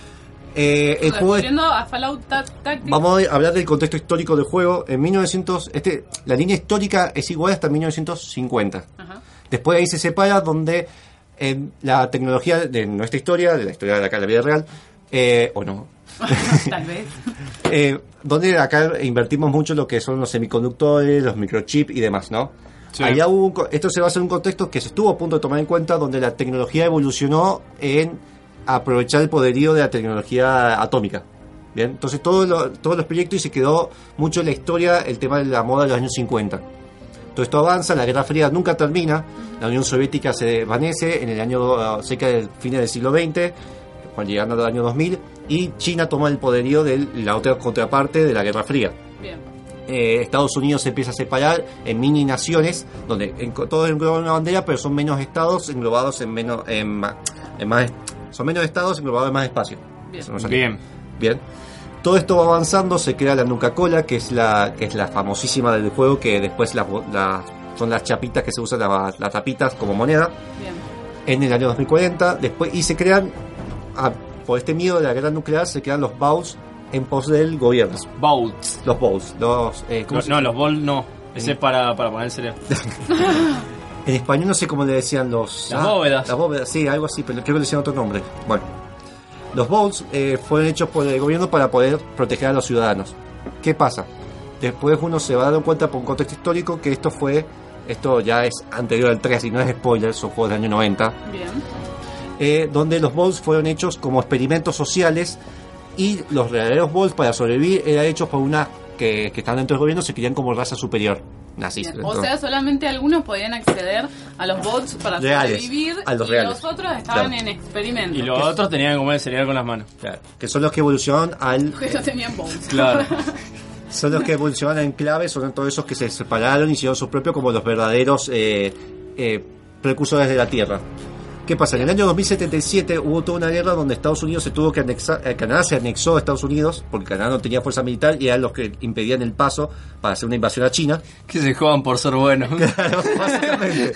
El juego es- Volviendo a Fallout Tactics. Vamos a hablar del contexto histórico del juego. En 1900, la línea histórica es igual hasta 1950. Ajá. Después ahí se separa donde la tecnología de nuestra historia, de la historia de acá de la vida real, o no, Tal vez. Donde acá invertimos mucho en lo que son los semiconductores, los microchips y demás, ¿no? Sí. Allá esto se basa en un contexto que se estuvo a punto de tomar en cuenta, donde la tecnología evolucionó en aprovechar el poderío de la tecnología atómica. Bien, entonces todos los proyectos, y se quedó mucho en la historia el tema de la moda de los años 50. Todo esto avanza, la Guerra Fría nunca termina, la Unión Soviética se desvanece en el año cerca del fin del siglo XX, cuando llegando al año 2000, y China toma el poderío de la otra contraparte de la Guerra Fría. Bien. Estados Unidos se empieza a separar en mini naciones, donde todos engloban una bandera, pero son menos estados englobados son menos estados englobados en más espacio. Bien. Eso no sale. Bien. Bien. Todo esto va avanzando, se crea la Nuka-Cola, que es la famosísima del juego, que después son las chapitas que se usan, las tapitas como moneda. Bien. En el año 2040, después, y se crean, por este miedo de la guerra nuclear, se crean los Bowls en pos del gobierno. Bowls. Los Bowls. Los Bowls no. Ese es para poner el cerebro. En español no sé cómo le decían Las bóvedas. Las bóvedas, sí, algo así, pero creo que le decían otro nombre. Bueno, los Bowls fueron hechos por el gobierno para poder proteger a los ciudadanos. ¿Qué pasa? Después uno se va a dar cuenta por un contexto histórico que esto ya es anterior al 3 y no es spoiler, son juegos del año 90. Bien. Donde los Bowls fueron hechos como experimentos sociales, y los verdaderos Bowls, para sobrevivir, eran hechos por una que están dentro del gobierno, se querían como raza superior. Nazis. Bien. O sea, solamente algunos podían acceder a los bots para reales, sobrevivir, a los y reales. los otros estaban Claro. en experimentos. Y los otros tenían que comer el cereal con las manos. Claro, que son los que evolucionan Que no tenían bots. Claro. son los que evolucionan en clave, son todos esos que se separaron y hicieron su propio como los verdaderos precursores de la Tierra. ¿Qué pasa? En el año 2077 hubo toda una guerra donde Estados Unidos se tuvo que anexar, Canadá se anexó a Estados Unidos, porque Canadá no tenía fuerza militar y eran los que impedían el paso para hacer una invasión a China. Que se juegan por ser buenos. Claro, básicamente.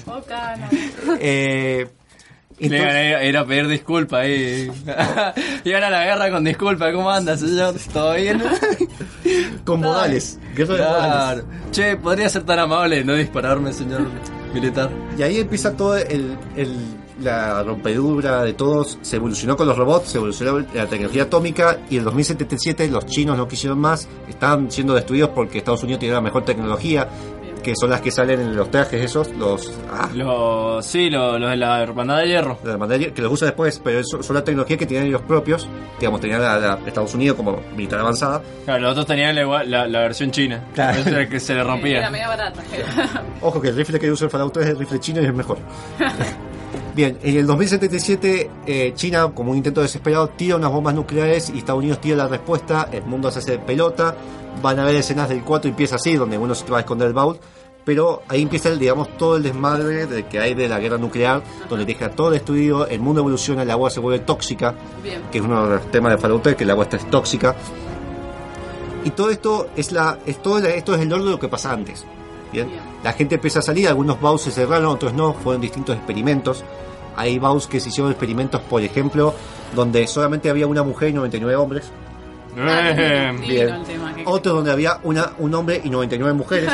Ir a pedir disculpas ahí. Iban a la guerra con disculpas. ¿Cómo anda, señor? ¿Todo bien? Con modales. Guerra de modales. Che, ¿podría ser tan amable no dispararme, señor militar? Y ahí empieza todo la rompedura de todos. Se evolucionó con los robots, se evolucionó la tecnología atómica, y en el 2077 los chinos no quisieron más, estaban siendo destruidos porque Estados Unidos tiene la mejor tecnología, que son las que salen en los trajes esos, los de la Hermandad de Hierro. La Hermandad de Hierro, que los usa después, pero son la tecnología que tienen ellos propios. Digamos, tenían la Estados Unidos como militar avanzada. Claro, los otros tenían la versión china. Claro. Esa era que se le rompía. Era media barata. Ojo que el rifle que usa el Fallout 3 es el rifle chino y es mejor. Bien, en el 2077 China, como un intento desesperado, tira unas bombas nucleares y Estados Unidos tira la respuesta. El mundo se hace pelota. Van a ver escenas del 4 y empieza así, donde uno se va a esconder el baúl. Pero ahí empieza todo el desmadre que hay de la guerra nuclear, donde deja todo destruido, el mundo evoluciona, el agua se vuelve tóxica. Bien. Que es uno de los temas de Fallout 3, que el agua es tóxica. Y todo esto esto es el orden de lo que pasa antes. Bien. La gente empieza a salir, algunos baús se cerraron, otros no, fueron distintos experimentos. Hay baús que se hicieron experimentos, por ejemplo, donde solamente había una mujer y 99 hombres. Bien. Otro donde había un hombre y 99 mujeres.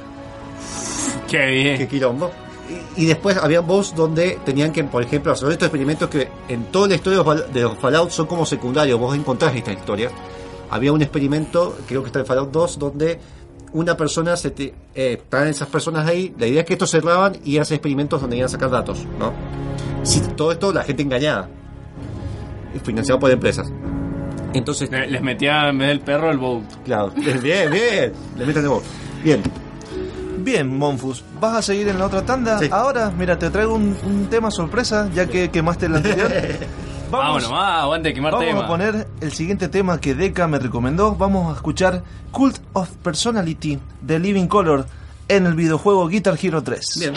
Qué bien. Qué quilombo. Y después había boss donde tenían que, por ejemplo, hacer estos experimentos que en toda la historia de los Fallout son como secundarios. Vos encontrás esta historia. Había un experimento, creo que está en Fallout 2, donde una persona estaban esas personas ahí. La idea es que estos cerraban y hacían experimentos donde iban a sacar datos, ¿no? Si todo esto la gente engañada, financiado por empresas. Entonces les metía en vez del perro el bow. Claro, bien, le meten el bow. Bien, Monfus, ¿vas a seguir en la otra tanda? Sí. Ahora, mira, te traigo un tema sorpresa, ya que quemaste el anterior. Vámonos, aguante a quemar tema. Vamos a poner el siguiente tema que Deca me recomendó. Vamos a escuchar Cult of Personality de Living Color en el videojuego Guitar Hero 3. Bien.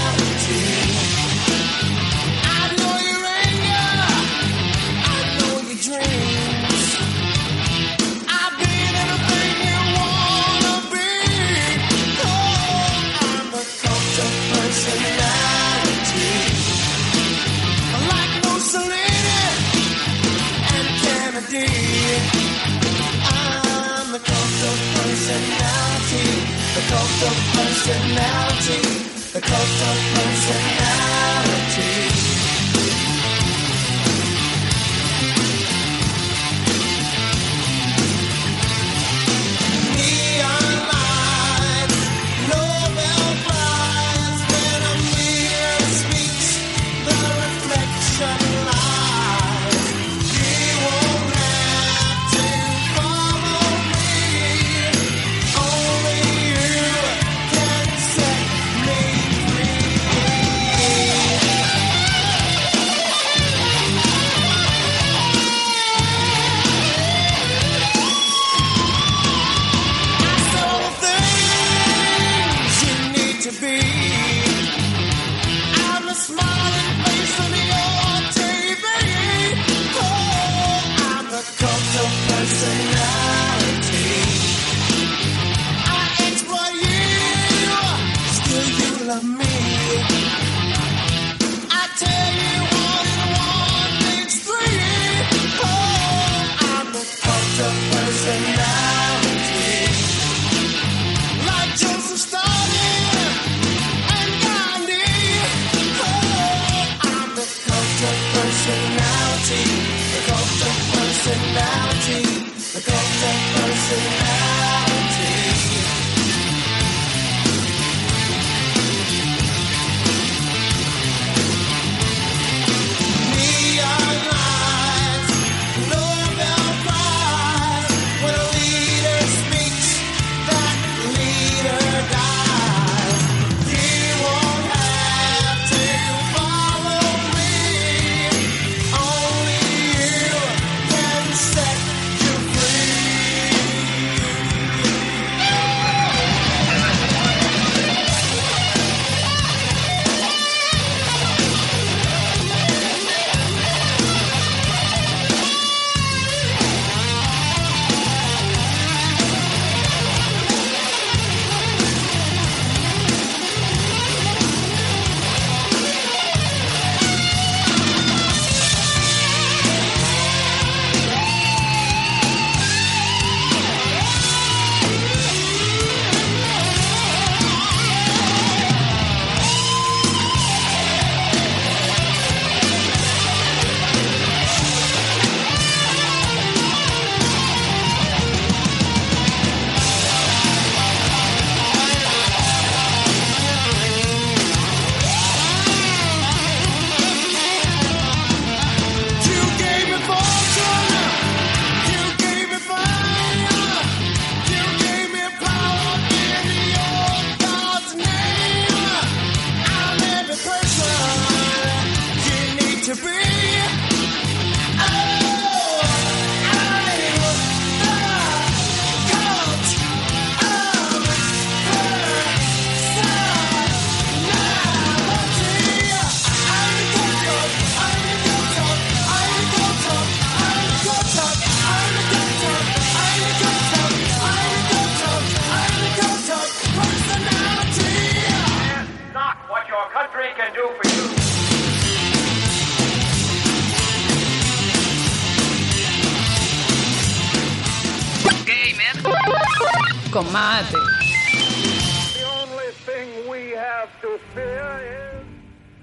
I know your anger, I know ID. I'm the cult of personality. The cult of personality. The cult of personality. Neon lights, Nobel Prize, when a mirror speaks, the reflection lies. You won't have to follow me, only you can set me free. So things you need to be. I'm the smiling face on your TV. Oh, I'm the cult of personality. I exploit you, still you love me. I tell you one and one makes three. Oh, I'm the cult of personality. Like Joseph Stalin and Gandhi. Oh, I'm the cult of personality. The cult of personality. The cult of personality. Neon lights, Nobel Prize. When a leader speaks, that leader dies. You won't have to follow me. Only you can set you free. You gave me fortune, you gave me fire, you gave me power in your God's name. I'm every person you need to be. Oh, I'm the cult of Not what your country can do for you. Gamer Con mate. The only thing we have to fear is...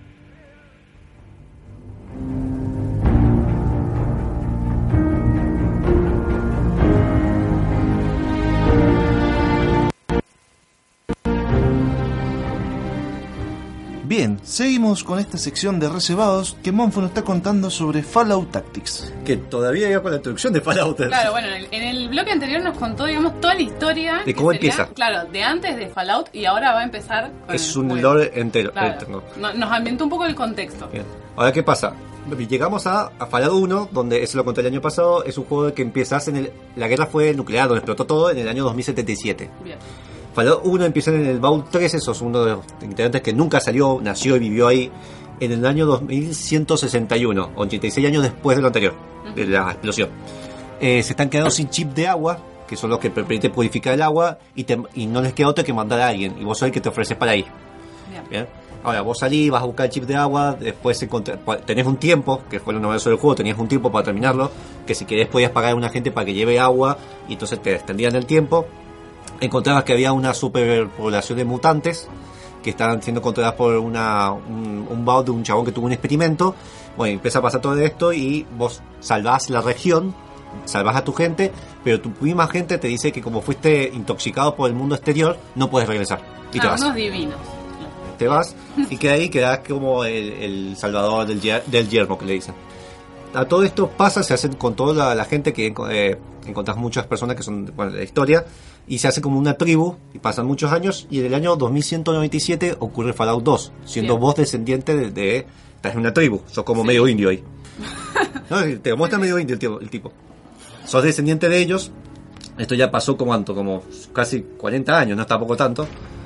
Bien, seguimos con esta sección de reservados que Monfo nos está contando sobre Fallout Tactics. Que todavía iba con la introducción de Fallout. Claro, bueno, en el bloque anterior nos contó, digamos, toda la historia. De cómo empieza. Claro, de antes de Fallout y ahora va a empezar con Es el un juego. lore entero. Claro. Nos ambientó un poco el contexto. Bien. Ahora, ¿qué pasa? Llegamos a Fallout 1, donde eso lo conté el año pasado. Es un juego que empiezas la guerra fue nuclear, donde explotó todo en el año 2077. Bien. Fallout 1 empieza en el Vault 13, sos uno de los integrantes que nunca salió, nació y vivió ahí en el año 2161, 86 años después de lo anterior, de la explosión. Se están quedando sin chip de agua, que son los que permiten purificar el agua, y no les queda otro que mandar a alguien, y vos sos el que te ofreces para ir. Bien. ¿Bien? Ahora, vos salís, vas a buscar el chip de agua, después tenés un tiempo, que fue lo novedoso del juego, tenías un tiempo para terminarlo, que si querés podías pagar a una gente para que lleve agua, y entonces te extendían el tiempo. Encontrabas que había una superpoblación de mutantes, que estaban siendo controladas por un vault de un chabón que tuvo un experimento. Bueno, empieza a pasar todo esto, y vos salvás la región, salvás a tu gente, pero tu misma gente te dice que como fuiste intoxicado por el mundo exterior, no puedes regresar. Y te vas. Unos divinos. Te vas y quedás como el salvador del yermo, que le dicen. A todo esto pasa, se hacen con toda la gente que encontrás muchas personas que son de la historia, y se hace como una tribu, y pasan muchos años, y en el año 2197 ocurre Fallout 2, siendo vos descendiente de estás en una tribu, sos como medio indio ahí. No, te muestra medio indio el tipo. Sos descendiente de ellos. Esto ya pasó como casi 40 años, no está poco tanto.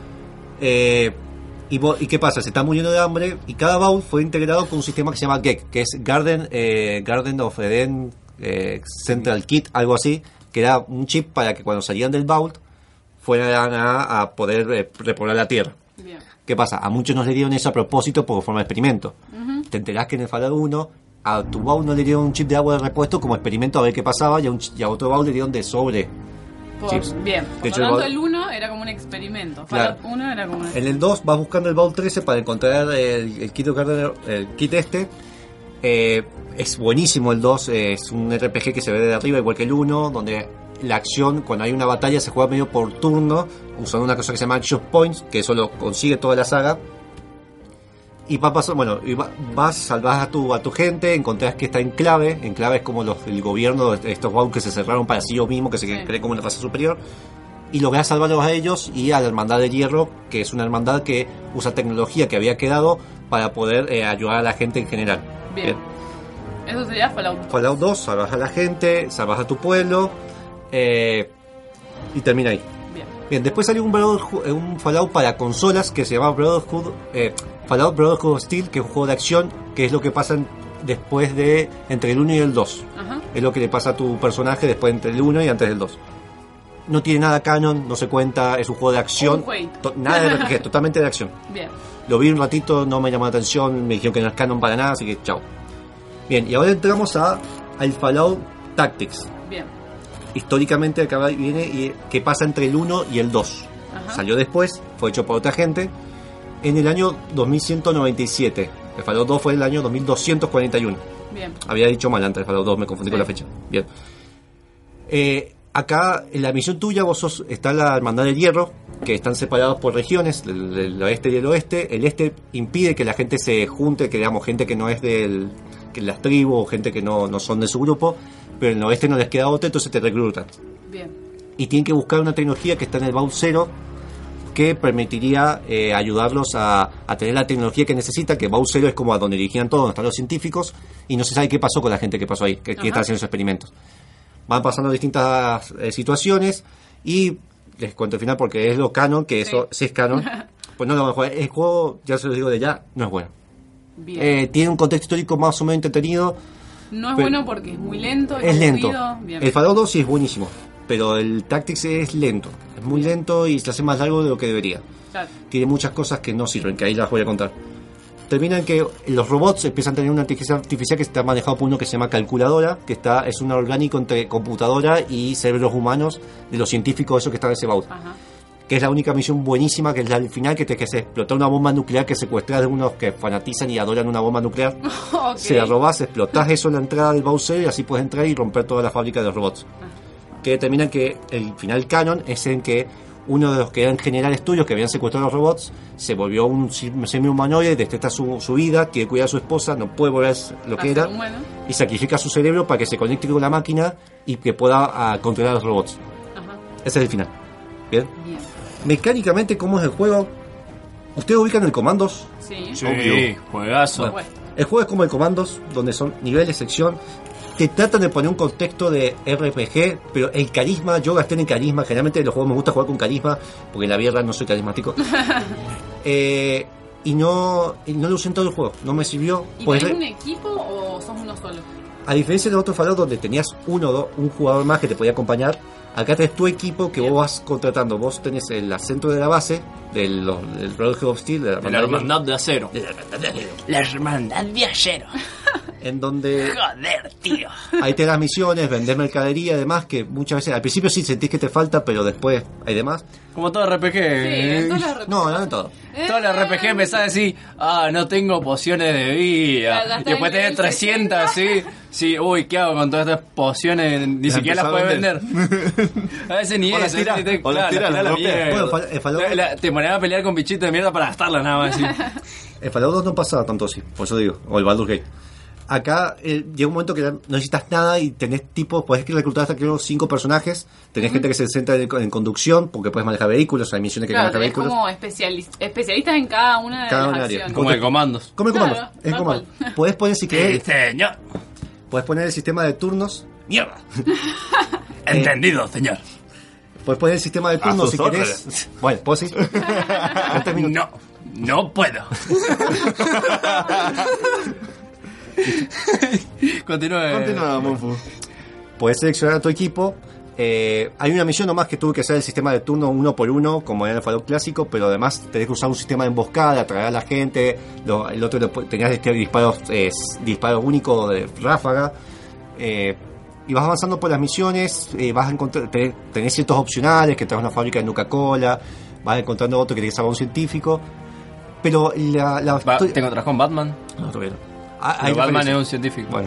¿Y qué pasa? Se está muriendo de hambre, y cada vault fue integrado con un sistema que se llama GEC, que es Garden of Eden Central Kit, algo así, que era un chip para que cuando salían del vault fueran a poder repoblar la tierra. Bien. ¿Qué pasa? A muchos nos le dieron eso a propósito por forma de experimento. Te enterás que en el Fallout 1 a tu vault no le dieron un chip de agua de repuesto como experimento a ver qué pasaba, y a otro vault le dieron de sobre. Bien, De por hecho, lo tanto el 1 era como un experimento. Claro. Fallout 1 era como un En el 2 vas buscando el Vault 13 para encontrar el kit el kit este. Es buenísimo el 2, es un RPG que se ve de arriba igual que el 1, donde la acción, cuando hay una batalla, se juega medio por turno, usando una cosa que se llama Action Points, que eso lo consigue toda la saga. Y vas, salvás a tu gente, encontrás que está Enclave. Enclave es como el gobierno de estos Vault que se cerraron para sí mismos, que se creen como una raza superior. Y lográs salvarlos a ellos y a la Hermandad de Hierro, que es una hermandad que usa tecnología que había quedado para poder ayudar a la gente en general. Bien. Eso sería Fallout 2. Fallout 2, salvas a la gente, salvas a tu pueblo, y termina ahí. Bien, después salió un Fallout para consolas que se llama Fallout Brotherhood of Steel, que es un juego de acción, que es lo que pasa después entre el 1 y el 2. Ajá. Es lo que le pasa a tu personaje después entre el 1 y antes del 2. No tiene nada canon, no se cuenta, es un juego de acción. Nada de RPG, totalmente de acción. Bien. Lo vi un ratito, no me llamó la atención, me dijeron que no es canon para nada, así que chao. Bien, y ahora entramos al Fallout Tactics. Bien. Históricamente acá viene y que pasa entre el 1 y el 2. Ajá. Salió después, fue hecho por otra gente en el año 2197. El Fallout 2 fue en el año 2241. Bien. Había dicho mal antes el Fallout 2, me confundí con la fecha. Bien. Acá en la misión tuya está la Hermandad del Hierro, que están separados por regiones, el oeste y el oeste. El este impide que la gente se junte, que digamos gente que no es que las tribus, gente que no son de su grupo, pero en el oeste no les queda otra, entonces te reclutan. Bien. Y tienen que buscar una tecnología que está en el Vault 0 que permitiría ayudarlos a tener la tecnología que necesitan, que Vault 0 es como a donde dirigían todo, donde están los científicos, y no se sabe qué pasó con la gente que pasó ahí, que está haciendo esos experimentos. Van pasando distintas situaciones, y les cuento el final porque es lo canon, que eso sí es canon. Pues no lo mejor, el juego, ya se lo digo de ya, no es bueno. Bien. Tiene un contexto histórico más o menos entretenido. No es bueno porque es muy lento. Es lento. Bien. El Fallout 2 sí es buenísimo, pero el Tactics es lento. Es muy lento y se hace más largo de lo que debería. Claro. Tiene muchas cosas que no sirven, que ahí las voy a contar. Termina en que los robots empiezan a tener una inteligencia artificial que está manejado por uno que se llama calculadora, que es un orgánico entre computadora y cerebros humanos de los científicos esos que están en ese Vault. Ajá. Que es la única misión buenísima, que es la al final, que es explotar una bomba nuclear, que secuestras de unos que fanatizan y adoran una bomba nuclear. Okay. Se la robás, explotás eso en la entrada del Bowser, y así puedes entrar y romper toda la fábrica de los robots. Que determina que el final canon es en que uno de los que eran generales tuyos que habían secuestrado a los robots se volvió un semi-humanoide, detesta su vida, quiere cuidar a su esposa, no puede volver a lo que era, y sacrifica su cerebro para que se conecte con la máquina y que pueda controlar a los robots. Ajá. Ese es el final. Bien. Mecánicamente, ¿cómo es el juego? ¿Ustedes ubican el Commandos? Sí. Sí, juegazo. Bueno, el juego es como el Commandos, donde son niveles, sección. Te tratan de poner un contexto de RPG, pero el carisma, yo gasté en carisma. Generalmente en los juegos me gusta jugar con carisma, porque en la vida no soy carismático. Y no lo usé en todo el juego, no me sirvió. ¿Y pues, tenés un equipo o sos uno solo? A diferencia de los otros Fallout donde tenías un jugador más que te podía acompañar, acá tenés tu equipo que vos vas contratando. Vos tenés el centro de la base del Brotherhood of Steel, de la Hermandad de Acero. La Hermandad de Acero. En donde... Joder, tío. Ahí te das misiones, vender mercadería y demás, que muchas veces, al principio sí sentís que te falta, pero después hay demás. Como todo RPG. Sí, en todos los RPG. No en todo. Todo el RPG empezás a decir, no tengo pociones de vida. Y después tenés 300, sí, uy, ¿qué hago con todas estas pociones? Ni siquiera las puedes vender. A veces ni eso. O las tiras, la mierda. Bueno, Te ponían a pelear con bichitos de mierda para gastarlas nada más. El Fallout 2 no pasaba tanto así, por eso digo, o el Baldur's Gate. Acá llega un momento que no necesitas nada y tenés podés reclutar hasta creo 5 personajes, tenés gente que se centra en conducción, porque puedes manejar vehículos, hay misiones que manejar vehículos. Como especialistas en cada una de las acciones. Como el comandos. Como el comandos, es comando. Podés poner si querés. Señor. Podés poner el sistema de turnos. Mierda. Entendido, señor. Podés poner el sistema de turnos si querés. Bueno, ¿puedo decir? No puedo. Continúa, Monfu. Podés seleccionar a tu equipo. Hay una misión nomás que tuve que hacer el sistema de turno 1 por 1 como era el Fallout clásico, pero además tenés que usar un sistema de emboscada, atraer a la gente. El otro tenías disparos únicos de ráfaga. Y vas avanzando por las misiones, vas a encontrar, tenés ciertos opcionales, que traes una fábrica de Nuka-Cola, vas encontrando otro que te salva un científico. Pero ¿te encontrás con Batman? No, todavía no. Batman es un científico. Bueno.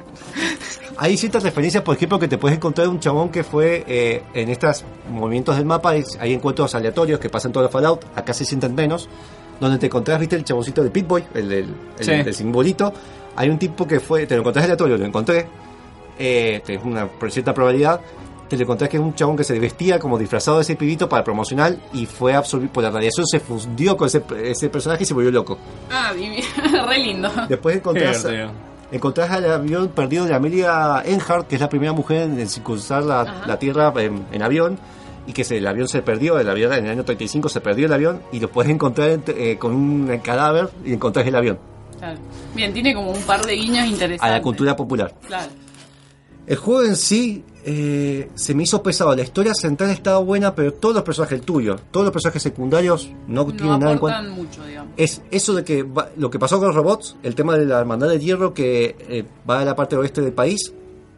Hay ciertas referencias, por ejemplo, que te puedes encontrar un chabón que fue en estos movimientos del mapa. Hay encuentros aleatorios que pasan todo el Fallout. Acá se sienten menos. Donde te encontrás, viste, el chaboncito de Pit-Boy, el simbolito. Hay un tipo que te lo encontrás aleatorio, lo encontré. Tenés una cierta probabilidad. Te lo encontrás que es un chabón que se vestía como disfrazado de ese pibito para promocional y fue absorbido por la radiación, se fundió con ese personaje y se volvió loco. Re lindo. Después encontrás al avión perdido de Amelia Earhart, que es la primera mujer en circuncidar la Tierra en avión, y que el avión se perdió, en el año 35 se perdió el avión, y lo puedes encontrar con un cadáver y encontrás el avión. Claro. Bien, tiene como un par de guiños interesantes. A la cultura popular. Claro. El juego en sí se me hizo pesado. La historia central estaba buena, pero todos los personajes, todos los personajes secundarios no tienen nada en cuenta. Mucho, digamos. Es eso de que lo que pasó con los robots, el tema de la Hermandad de Hierro que va a la parte oeste del país,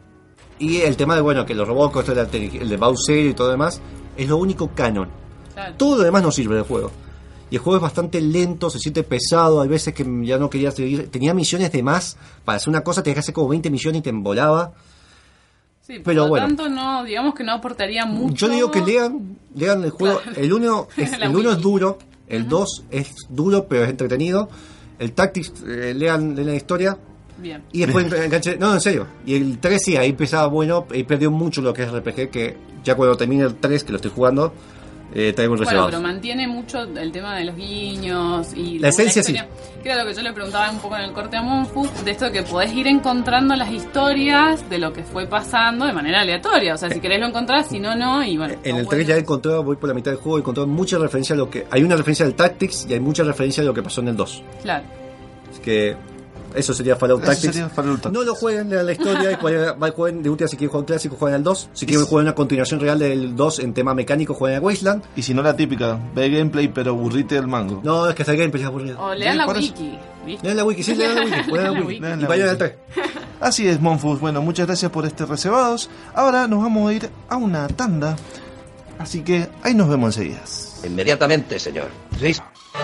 y el tema de que los robots, el de Bowser y todo lo demás, es lo único canon. Claro. Todo lo demás no sirve del juego. Y el juego es bastante lento, se siente pesado. Hay veces que ya no quería seguir. Tenía misiones de más para hacer una cosa, tenías que hacer como 20 misiones y te embolaba. Sí, por lo tanto, no, digamos que no aportaría mucho. Yo digo que lean el juego. Claro. El 1 es duro, el 2 es duro, pero es entretenido. El Tactics, lean la historia. Bien. Y después enganché. No, en serio. Y el 3 sí, ahí empezaba bueno. Ahí perdió mucho lo que es RPG. Que ya cuando termine el 3, que lo estoy jugando, traigo un reservado. Bueno, pero mantiene mucho el tema de los guiños y la esencia, sí. Que era lo que yo le preguntaba un poco en el corte a Monfu, de esto que podés ir encontrando las historias de lo que fue pasando de manera aleatoria. O sea, si querés lo encontrás, si no, no. Y bueno. En el 3 ya he encontrado, voy por la mitad del juego, he encontrado mucha referencia a lo que. Hay una referencia del Tactics y hay mucha referencia a lo que pasó en el 2. Claro. Es que. Eso sería Fallout Tactics. No lo jueguen en la historia y jueguen de última. Si quieren jugar clásico, jueguen al 2. Si quieren jugar una continuación real del 2 en tema mecánico, jueguen a Wasteland. Y si no, la típica, ve gameplay pero aburrite el mango. No, es que hasta el gameplay es aburrido. O lean la wiki. ¿Viste? Lean la wiki, sí, lean la wiki. Y vayan al 3. Así es, Monfus. Bueno, muchas gracias por reservados. Ahora nos vamos a ir a una tanda. Así que ahí nos vemos enseguida. Inmediatamente, señor. ¿Sí?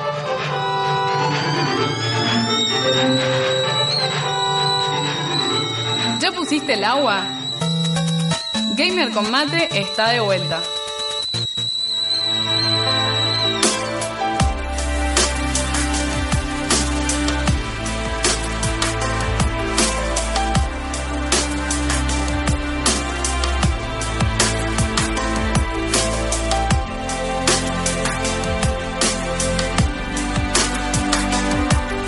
¿Ya pusiste el agua? Gamer con Mate está de vuelta.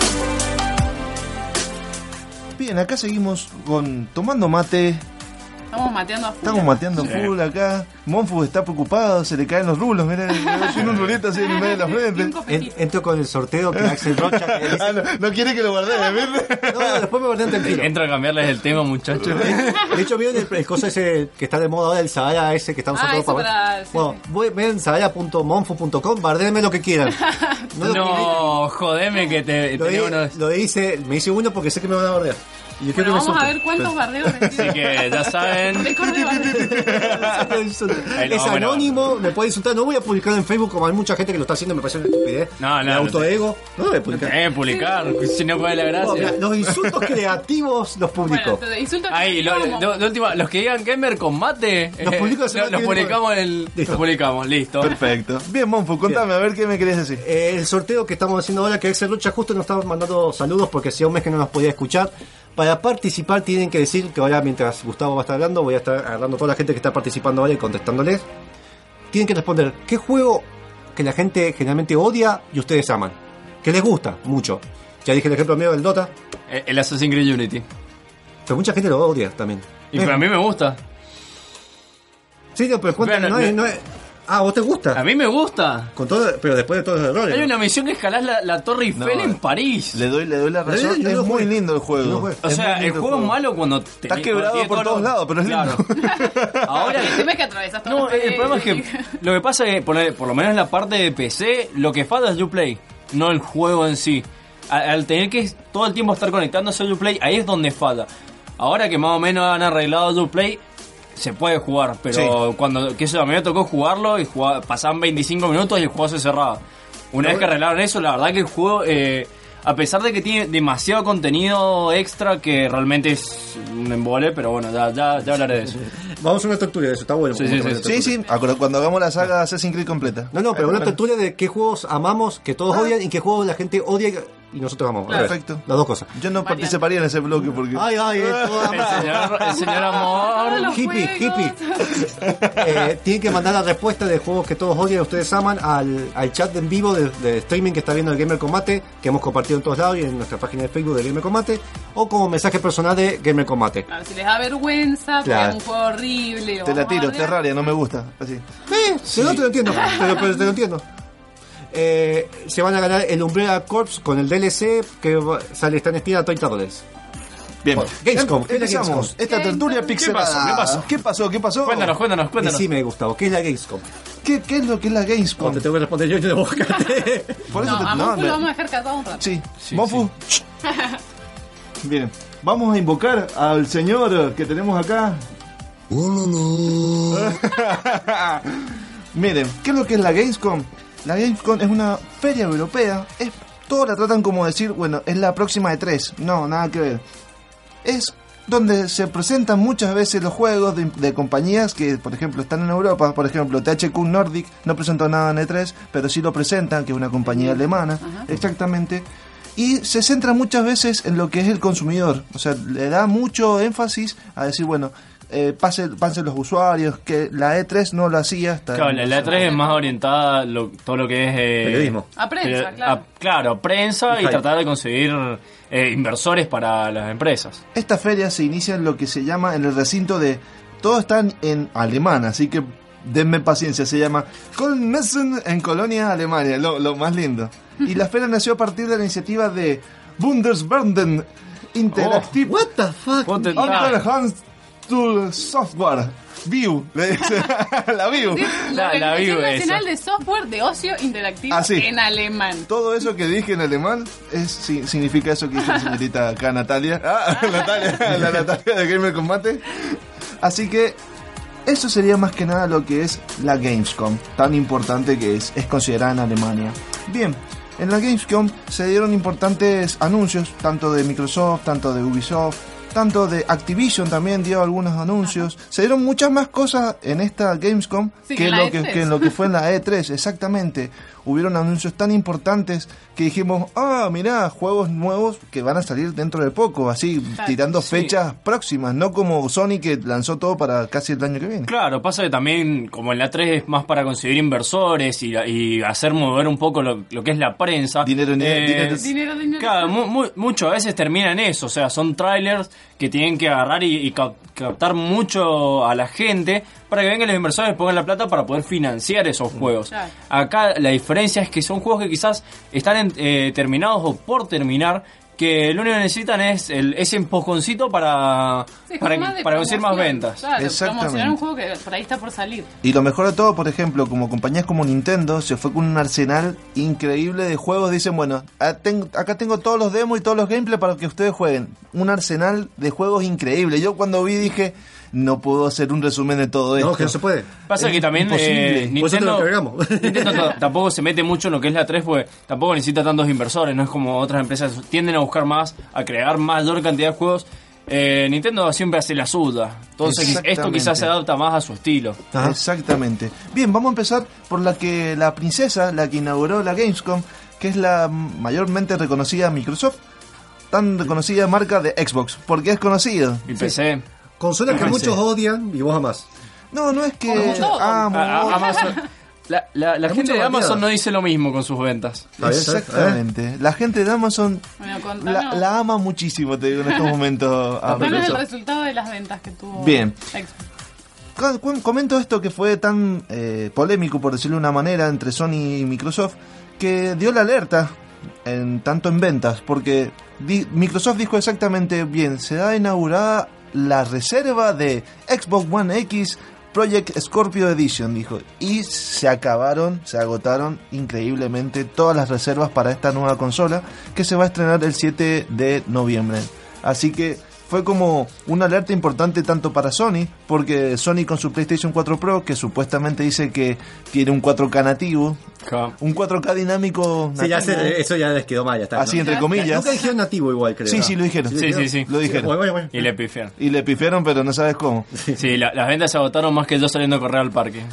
Bien, acá seguimos con Tomando Mate Estamos mateando a full. Estamos mateando full acá. Monfu está preocupado, se le caen los rulos. Mira, tiene un rulito así en el medio de la frente. Entro con el sorteo que Axel Rocha que dice, no quiere que lo guarde, ¿verdad? No, después me guardé en Tempiro. Entra a cambiarles el tema, muchachos. De hecho, ¿vieron el coso ese que está de moda ahora, el Sahara ese que estamos usando eso para... Bueno, ven sahara.monfu.com, bardéenme lo que quieran. No, jodeme que te tenía uno de... me hice uno porque sé que me van a bardear. Y yo Bueno, quiero que vamos me a ver cuántos bardeos reciben. Así que ya saben. Récord de bardeos. Es anónimo, me puede insultar. No voy a publicar en Facebook como hay mucha gente que lo está haciendo, me parece una estupidez. No, autoego. No voy a publicar. Publicar, si no puede la gracia. Los insultos creativos los publico. Bueno, insultos Ahí, de última, los que digan Gamer con mate, los publicamos los publicamos, listo. Perfecto. Bien, Monfu, contame, a ver qué me querías decir. El sorteo que estamos haciendo ahora, que Axel Rocha justo nos estaba mandando saludos porque hacía un mes que no nos podía escuchar. Para participar tienen que decir que ahora, mientras Gustavo va a estar hablando, voy a estar agarrando a toda la gente que está participando ahora y contestándoles. Tienen que responder qué juego que la gente generalmente odia y ustedes aman, que les gusta mucho. Ya dije el ejemplo mío del Dota. El Assassin's Creed Unity. Pero mucha gente lo odia también. Y para mí me gusta. Sí, no, pero cuenta, no es... Ah, ¿vos te gusta? A mí me gusta. Con todo, pero después de todos los errores. Hay una misión que escalás la Torre Eiffel en París. Le doy la razón. Es muy lindo el juego. O sea, el juego es malo cuando te está quebrado por todos lados, pero es lindo. Ahora el tema es que atravesas todo. No, el problema es que lo que pasa es que por lo menos en la parte de PC, lo que falta es Uplay, no el juego en sí. Al tener que todo el tiempo estar conectándose a Uplay, ahí es donde falla. Ahora que más o menos han arreglado Uplay, se puede jugar, pero cuando que eso a mí me tocó jugarlo y pasaban 25 minutos y el juego se cerraba. Una vez que arreglaron eso, la verdad que el juego, a pesar de que tiene demasiado contenido extra, que realmente es un embole, pero bueno, ya hablaré de eso. Vamos a una tertulia de eso, está bueno. Sí, cuando hagamos la saga Assassin's Creed completa. No, pero una tertulia de qué juegos amamos, que todos odian, y qué juegos la gente odia y nosotros amamos. Claro. Perfecto. Las dos cosas. Yo no participaría en ese bloque porque... El señor amor. Hippie. Tienen que mandar la respuesta de juegos que todos odian y ustedes aman al chat en vivo de streaming que está viendo el Gamer Combate, que hemos compartido en todos lados y en nuestra página de Facebook de Gamer Combate, o como mensaje personal de Gamer Combate. Claro, si les da vergüenza, porque es un juego horrible. Te la tiro, Terraria, no me gusta. Así. No te lo entiendo, pero te lo entiendo. Se van a ganar el Umbrella Corps con el DLC que está en Steam a $30. Bien, Gamescom. Empezamos esta tertulia pixelada. ¿Qué pasó? Cuéntanos. Decime, Gustavo, ¿qué es la Gamescom? ¿Qué es lo que es la Gamescom? No, te tengo que responder yo y te buscaste. Por eso a Monfu lo vamos a dejar catado un rato. Sí. Monfu. Bien, vamos a invocar al señor que tenemos acá. Miren, ¿qué es lo que es la Gamescom? La Gamescom es una feria europea. Todos la tratan como decir, bueno, es la próxima E3. No, nada que ver. Es donde se presentan muchas veces los juegos de compañías que, por ejemplo, están en Europa. Por ejemplo, THQ Nordic no presentó nada en E3, pero sí lo presentan, que es una compañía alemana. Ajá. Exactamente. Y se centra muchas veces en lo que es el consumidor. O sea, le da mucho énfasis a decir, bueno, pasen los usuarios, que la E3 no lo hacía hasta... Claro, la E3 es más orientada todo lo que es... periodismo. A prensa, claro. Claro, prensa y tratar de conseguir inversores para las empresas. Esta feria se inicia en lo que se llama, en el recinto de... Todos están en alemán, así que denme paciencia, se llama Kölnmessen en Colonia, Alemania, lo más lindo. Y la feria nació a partir de la iniciativa de Bundesbanken Interactive... What the fuck? Software View, la View, la View Nacional de Software de Ocio Interactivo en alemán. Todo eso que dije en alemán significa eso que dice la señorita acá, Natalia. La Natalia de Gamer Combate. Así que eso sería más que nada lo que es la Gamescom, tan importante que es considerada en Alemania. Bien, en la Gamescom se dieron importantes anuncios, tanto de Microsoft, tanto de Ubisoft, tanto de Activision también dio algunos anuncios. Se dieron muchas más cosas en esta Gamescom que en lo que fue en la E3, exactamente. Hubieron anuncios tan importantes que dijimos, mirá, juegos nuevos que van a salir dentro de poco, así tirando fechas próximas, no como Sony que lanzó todo para casi el año que viene. Claro, pasa que también como en la E3 es más para conseguir inversores y hacer mover un poco lo que es la prensa. Dinero. Claro, mucho a veces termina en eso, o sea, son trailers que tienen que agarrar y captar mucho a la gente para que vengan los inversores y pongan la plata para poder financiar esos juegos. Claro. Acá la diferencia es que son juegos que quizás están terminados o por terminar, que lo único que necesitan es ese empujoncito para conseguir más ventas. Claro, Exactamente. promocionar un juego que por ahí está por salir. Y lo mejor de todo, por ejemplo, como compañías como Nintendo, se fue con un arsenal increíble de juegos. Dicen, bueno, acá tengo todos los demos y todos los gameplays para que ustedes jueguen. Un arsenal de juegos increíble. Yo cuando vi dije, no puedo hacer un resumen de todo esto. No, que no se puede. Pasa Es que también imposible. Por eso te lo Nintendo, cargamos. Nintendo tampoco se mete mucho en lo que es la 3 porque tampoco necesita tantos inversores, no es como otras empresas tienden a buscar más, a crear mayor cantidad de juegos. Nintendo siempre hace la suya, entonces esto Exactamente. quizás se adapta más a su estilo. Ajá. Exactamente. Bien, vamos a empezar por la princesa, la que inauguró la Gamescom, que es la mayormente reconocida Microsoft, tan reconocida marca de Xbox, porque es conocido. Y PC. Consola que muchos odian y vos amás. No, no es que Como todo. Amazon, la Hay gente mucha de Amazon variedad. no dice lo mismo con sus ventas. ¿Está bien? Exactamente. La gente de Amazon Bueno, contanos, la ama muchísimo, te digo en estos momentos. a contanos el Microsoft. resultado de las ventas que tuvo Bien. Xbox. Comento esto que fue tan polémico, por decirlo de una manera, entre Sony y Microsoft, que dio la alerta tanto en ventas, porque Microsoft dijo exactamente, bien, se da inaugurada la reserva de Xbox One X Project Scorpio Edition, dijo, y se agotaron increíblemente todas las reservas para esta nueva consola que se va a estrenar el 7 de noviembre. Así que fue como una alerta importante tanto para Sony, porque Sony con su PlayStation 4 Pro, que supuestamente dice que tiene un 4K nativo, un 4K dinámico Sí, ya nativo, eso ya les quedó mal, ya está. así entre comillas. Nunca dijeron nativo igual, creo. Sí, lo dijeron. Sí. Lo dijeron. Bueno. Y le pifiaron. Y le pifiaron, pero no sabes cómo. Sí, las ventas se agotaron más que yo saliendo a correr al parque.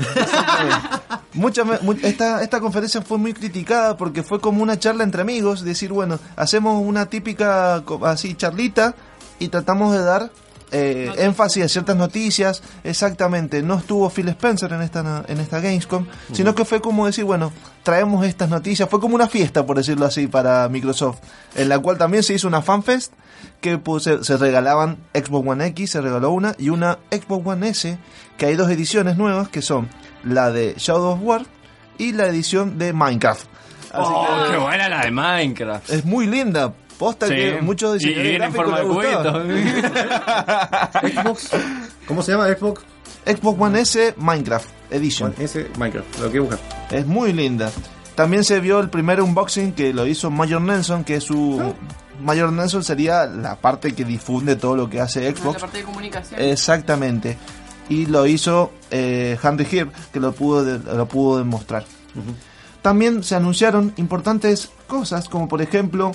Esta conferencia fue muy criticada porque fue como una charla entre amigos, decir, bueno, hacemos una típica así charlita y tratamos de dar énfasis a ciertas noticias. Exactamente, no estuvo Phil Spencer en esta Gamescom, sino que fue como decir, bueno, traemos estas noticias. Fue como una fiesta, por decirlo así, para Microsoft, en la cual también se hizo una fanfest que se regalaban Xbox One X, se regaló una, y una Xbox One S, que hay dos ediciones nuevas, que son la de Shadow of War y la edición de Minecraft. Así ¡Qué buena la de Minecraft! es muy linda. Posta Sí. que muchos Y diseñadores viene en gráficos forma de les gustaba. cubito. Xbox, ¿cómo se llama Xbox? Xbox One S Minecraft Edition. One S Minecraft, lo que buscar. Es muy linda. También se vio el primer unboxing que lo hizo Major Nelson, que es su... Major Nelson sería la parte que difunde todo lo que hace La Xbox. parte de comunicación. Exactamente. Y lo hizo Henry Hibb, que lo pudo demostrar. También se anunciaron importantes cosas, como por ejemplo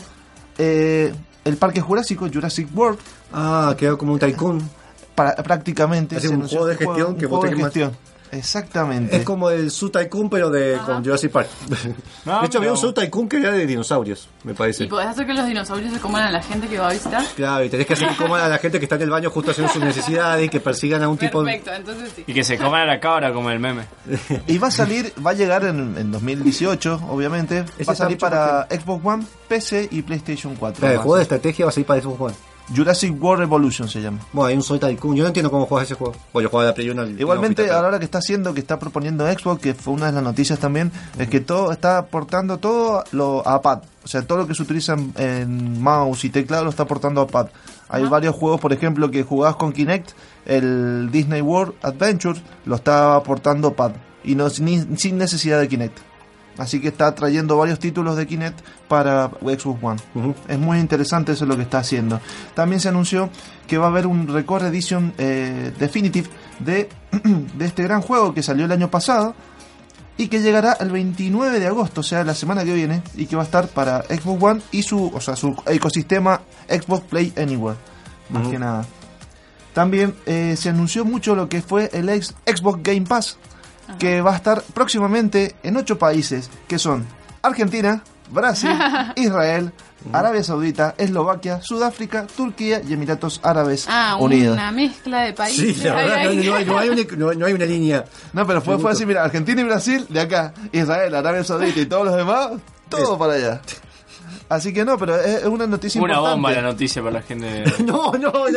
el Parque Jurásico, Jurassic World. Ah, quedó como un tycoon. Prácticamente. Es se un anunció juego de este gestión que un vos juego de tenés más- gestión. Exactamente. Es como el Zoo Tycoon, pero con Jurassic Park. No, de hecho, había pero- un Zoo Tycoon que era de dinosaurios, me parece. Y podés hacer que los dinosaurios se coman a la gente que va a visitar. Claro, y tenés que hacer que coman a la gente que está en el baño justo haciendo sus necesidades, que persigan a un tipo... Perfecto, entonces sí. Y que se coman a la cabra como el meme. Y va a llegar en 2018, obviamente. Ese Va a salir está para Xbox One, PC y PlayStation 4. Claro, el juego de estrategia va a salir para Xbox One. Jurassic World Evolution se llama. Bueno, hay un Zoo Tycoon. Yo no entiendo cómo juegas ese juego. Bueno, yo jugaba la Play 1. Igualmente, ahora que está haciendo, que está proponiendo Xbox, que fue una de las noticias también, es que todo está aportando todo a pad. O sea, todo lo que se utiliza en mouse y teclado lo está aportando a pad. Hay varios juegos, por ejemplo, que jugabas con Kinect, el Disney World Adventure lo está aportando pad. Y no sin necesidad de Kinect. Así que está trayendo varios títulos de Kinect para Xbox One. Es muy interesante eso lo que está haciendo. También se anunció que va a haber un Record Edition Definitive de este gran juego que salió el año pasado y que llegará el 29 de agosto, o sea, la semana que viene, y que va a estar para Xbox One y su ecosistema Xbox Play Anywhere. Más que nada. También se anunció mucho lo que fue el Xbox Game Pass, que va a estar próximamente en 8 países, que son Argentina, Brasil, Israel, Arabia Saudita, Eslovaquia, Sudáfrica, Turquía y Emiratos Árabes Unidos. Una mezcla de países. Sí, la verdad, no hay una línea. No, pero fue así, mira, Argentina y Brasil de acá, Israel, Arabia Saudita y todos los demás, todo para allá. Así que no, pero es una noticia Una importante. bomba la noticia para la gente. No.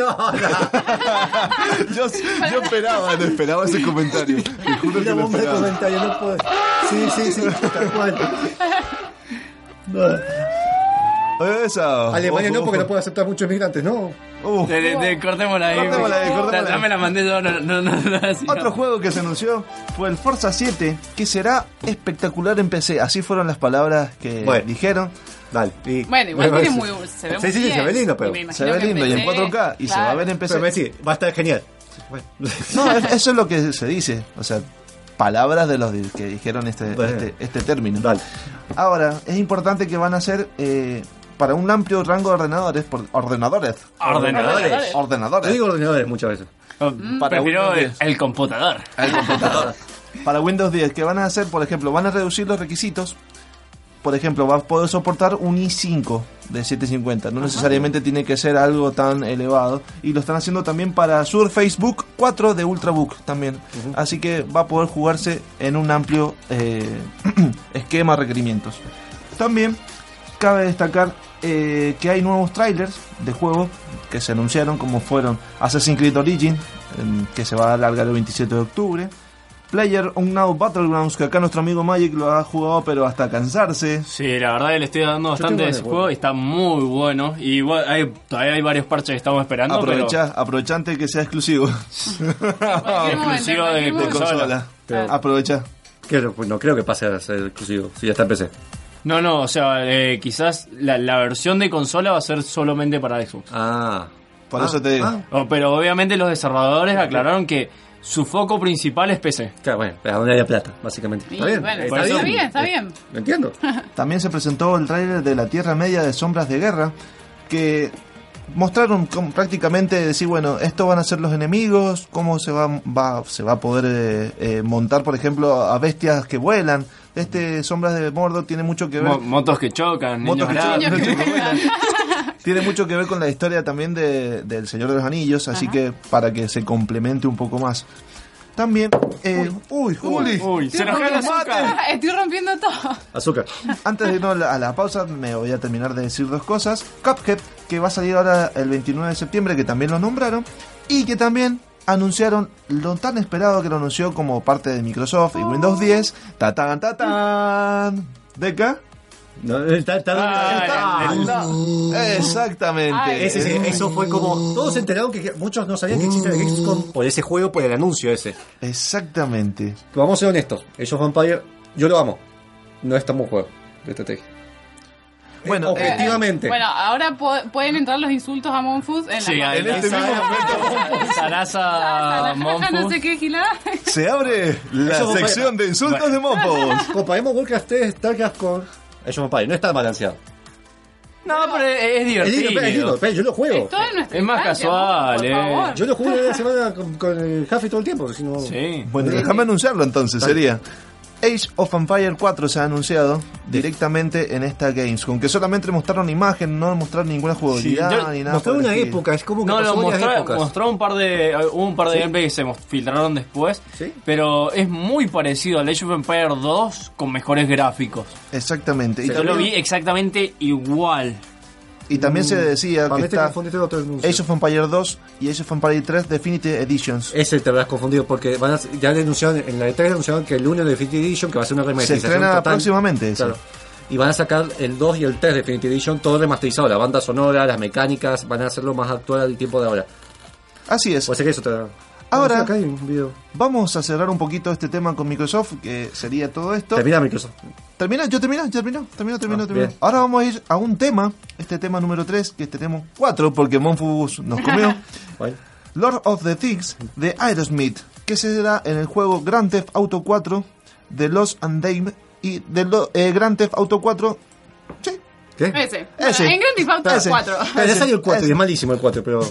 Yo esperaba ese comentario. Te juro que Una lo bomba de esperaba. comentario, no puedo. Sí, tal cual. Esa. Alemania no, porque no puede. puede aceptar muchos inmigrantes, ¿no? Cortémosla ahí. Cortémosla ahí. Ya me la mandé yo. No, así, Otro no. juego que se anunció fue el Forza 7, que será espectacular en PC. Así fueron las palabras que dijeron. Dale. Bueno, igual tiene muy, se ve muy Sí, bien. se ve lindo, pero Y me imagino Se ve que lindo y en PC, 4K y se va a ver en PC. Pero me decís, va a estar genial. Bueno. No, eso es lo que se dice. O sea, palabras de los que dijeron este término. Dale. Ahora, es importante que van a ser para un amplio rango de ordenadores. Ordenadores. Yo digo ordenadores muchas veces. Para Prefiero Windows 10. el computador. Para Windows 10, que van a hacer, por ejemplo, van a reducir los requisitos. Por ejemplo, va a poder soportar un i5 de 750. No necesariamente tiene que ser algo tan elevado. Y lo están haciendo también para Surface Book 4 de Ultrabook también. Así que va a poder jugarse en un amplio esquema de requerimientos. También cabe destacar que hay nuevos trailers de juegos que se anunciaron, como fueron Assassin's Creed Origin, que se va a alargar el 27 de octubre. PlayerUnknown's Battlegrounds, que acá nuestro amigo Magic lo ha jugado pero hasta cansarse. Sí, la verdad que le estoy dando bastante de ese juego y está muy bueno. Y todavía hay varios parches que estamos esperando. Aprovecha antes de que sea exclusivo. Exclusivo de consola. Aprovecha. No creo que pase a ser exclusivo, si ya está en PC. No, o sea, quizás la versión de consola va a ser solamente para Xbox. Por eso te digo. Pero obviamente los desarrolladores aclararon que su foco principal es PC. Claro, bueno, a donde haya plata, básicamente. Sí, Está bien, bueno, está bien. Lo entiendo. También se presentó el tráiler de la Tierra Media de Sombras de Guerra, que mostraron prácticamente decir, bueno, estos van a ser los enemigos, cómo se va a poder montar, por ejemplo, a bestias que vuelan. Sombras de Mordor tiene mucho que ver. Motos que chocan, Motos niños que grandes. chocan. Tiene mucho que ver con la historia también del Señor de los Anillos, así que para que se complemente un poco más. También, Juli, se nos cae el azúcar. Estoy rompiendo todo. Azúcar. Antes de irnos a la pausa, me voy a terminar de decir dos cosas. Cuphead, que va a salir ahora el 29 de septiembre, que también lo nombraron, y que también anunciaron lo tan esperado que lo anunció como parte de Microsoft y Windows 10. ¡Tatán! ¿Deca? No, Exactamente. Eso fue como. Todos se enteraron que muchos no sabían que existía el Gamescom por ese juego, por el anuncio ese. Exactamente. Vamos a ser honestos. Age of Empires, yo lo amo. No es tan buen juego de estrategia. Bueno, objetivamente. Bueno, ahora pueden entrar los insultos a Monfus en en este mismo momento. Sarasa Monfus. No sé qué gilada. Se abre la sección de insultos de Monfus. Comparemos Warcraft 3, StarCraft con Age of Empires. No está balanceado. No, pero es divertido. Yo lo juego. Es más casual, Yo lo jugué la semana con el Jaffe todo el tiempo. Si no... Sí. Bueno, déjame anunciarlo entonces, sería Age of Empires 4 se ha anunciado directamente en esta Gamescom, que solamente mostraron imagen, no mostraron ninguna jugabilidad ni nada. Mostraron una época, es como que no, pasó mostró un par de gameplay que se filtraron después, pero es muy parecido al Age of Empires 2 con mejores gráficos. Exactamente. Yo lo vi exactamente igual. Y también se decía que está Age Age of Empires 2 y Age of Empires 3 Definitive Editions. Ese te habrás confundido porque ya le anunciaron, en la E3 anunciaron que el 1 de Definitive Edition, que va a ser una Se remasterización estrena total. próximamente. Claro. Y van a sacar el 2 y el 3 de Definitive Edition todo remasterizado, la banda sonora, las mecánicas, van a hacerlo más actual al tiempo de ahora. Así es. Puede ser que eso te... Ahora, acá hay un video. vamos a cerrar un poquito este tema con Microsoft, que sería todo esto. Termina Microsoft. Termino. Bien. Ahora vamos a ir a un tema, este tema número 3, que tenemos 4, porque Monfus nos comió. Bueno. Lord of the Things de Aerosmith, que será en el juego Grand Theft Auto 4 de Lost and Damned y de Grand Theft Auto 4. Sí. ¿Qué? Ese. Ese. En Grand Theft Auto Ese. 4. Ya salió el 4 y es malísimo el 4, pero...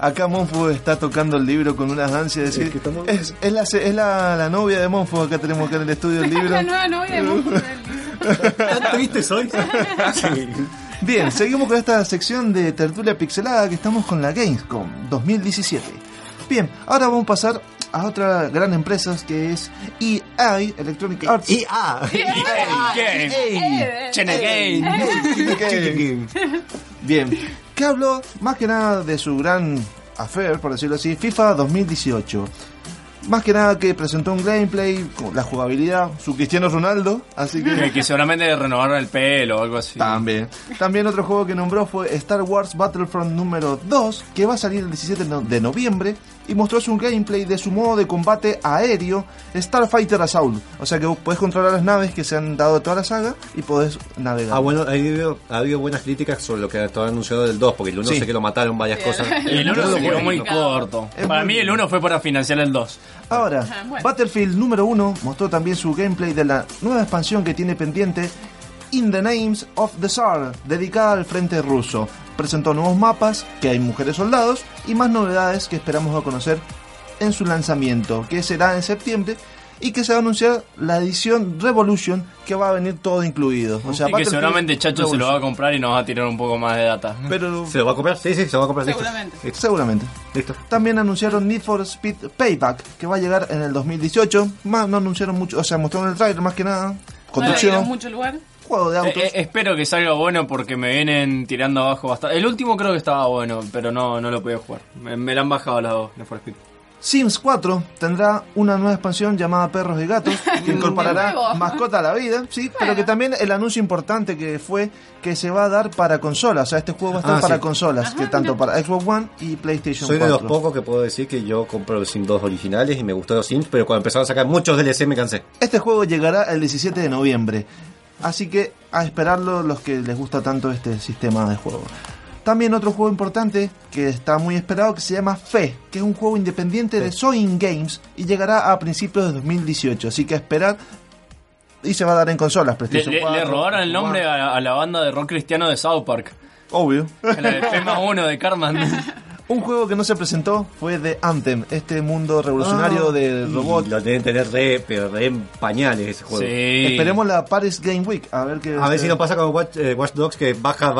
Acá Monfu está tocando el libro con unas ansias de decir, es la novia de Monfu. Acá tenemos acá en el estudio el libro. La nueva novia de Monfu. ¿Tan triste soy? Sí. Bien, seguimos con esta sección de tertulia pixelada que estamos con la Gamescom 2017. Bien, ahora vamos a pasar a otra gran empresa que es EA, Electronic Arts. EA. Bien, que habló más que nada de su gran affair, por decirlo así, FIFA 2018. Más que nada que presentó un gameplay, la jugabilidad, su Cristiano Ronaldo, así que seguramente renovaron el pelo o algo así. También otro juego que nombró fue Star Wars Battlefront número 2, que va a salir el 17 de noviembre, y mostró su gameplay de su modo de combate aéreo Starfighter Assault. O sea que vos podés controlar las naves que se han dado de toda la saga y podés navegar. Bueno, ha habido buenas críticas sobre lo que han anunciado del 2, porque el 1 sé que lo mataron varias cosas. El 1 se quedó muy corto. Para mí el 1 fue para financiar el 2. Ahora, Battlefield número 1 mostró también su gameplay de la nueva expansión que tiene pendiente, In the Names of the Tsar, dedicada al frente ruso. Presentó nuevos mapas, que hay mujeres soldados, y más novedades que esperamos a conocer en su lanzamiento, que será en septiembre, y que se va a anunciar la edición Revolution, que va a venir todo incluido. O sea, y que seguramente Chacho se lo va a comprar y nos va a tirar un poco más de data. Pero ¿se lo va a comprar? Sí, se lo va a comprar. Seguramente. Listo. También anunciaron Need for Speed Payback, que va a llegar en el 2018. Más no anunciaron mucho, o sea, mostraron el trailer más que nada. Conducción. No mucho lugar. Juego de autos. Espero que salga bueno porque me vienen tirando abajo bastante. El último creo que estaba bueno, pero no lo podía jugar. Me la han bajado las dos, Need for Speed. Sims 4 tendrá una nueva expansión llamada Perros y Gatos, que incorporará mascota a la vida, sí, pero que también el anuncio importante que fue que se va a dar para consolas. O sea, este juego va a estar para consolas, que tanto para Xbox One y PlayStation 4. Soy de los pocos que puedo decir que yo compro los Sims 2 originales y me gustó los Sims, pero cuando empezaron a sacar muchos DLC me cansé. Este juego llegará el 17 de noviembre, así que a esperarlo los que les gusta tanto este sistema de juego. También otro juego importante que está muy esperado, que se llama Fe, que es un juego independiente de Soin Games y llegará a principios de 2018, así que a esperar. Y se va a dar en consolas, PlayStation 4. Le robaron el nombre a la banda de rock cristiano de South Park. Obvio. La de tema 1 de Cartman. Un juego que no se presentó fue The Anthem, este mundo revolucionario de robots. Lo deben tener re en pañales ese juego. Sí. Esperemos la Paris Game Week, a ver si nos pasa con Watch Dogs, que baja.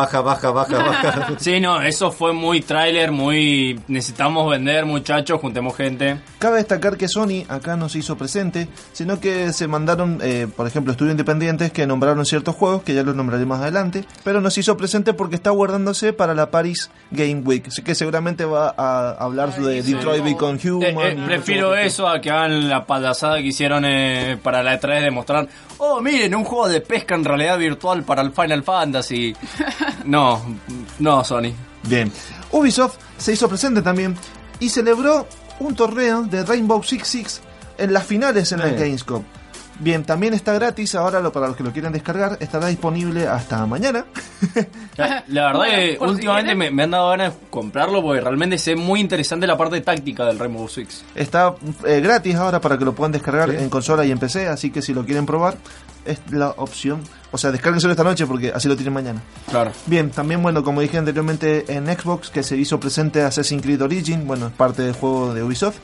Sí, no, eso fue muy tráiler, muy necesitamos vender, muchachos, juntemos gente. Cabe destacar que Sony acá no se hizo presente, sino que se mandaron, por ejemplo, estudios independientes que nombraron ciertos juegos, que ya los nombraré más adelante, pero no se hizo presente porque está guardándose para la Paris Game Week, así que seguramente va a hablar de Detroit Become Human. Prefiero eso a que hagan la payasada que hicieron para la E3 de mostrar, miren, un juego de pesca en realidad virtual para el Final Fantasy. No, Sony. Bien, Ubisoft se hizo presente también y celebró un torneo de Rainbow Six Siege en las finales en la Gamescom. Bien, también está gratis ahora, para los que lo quieran descargar, estará disponible hasta mañana. La verdad que últimamente me han dado ganas de comprarlo porque realmente sé muy interesante la parte táctica del Rainbow Six. Está gratis ahora para que lo puedan descargar en consola y en PC, así que si lo quieren probar, es la opción. O sea, descárguenselo esta noche porque así lo tienen mañana. Claro. Bien, también como dije anteriormente en Xbox, que se hizo presente Assassin's Creed Origin, es parte del juego de Ubisoft.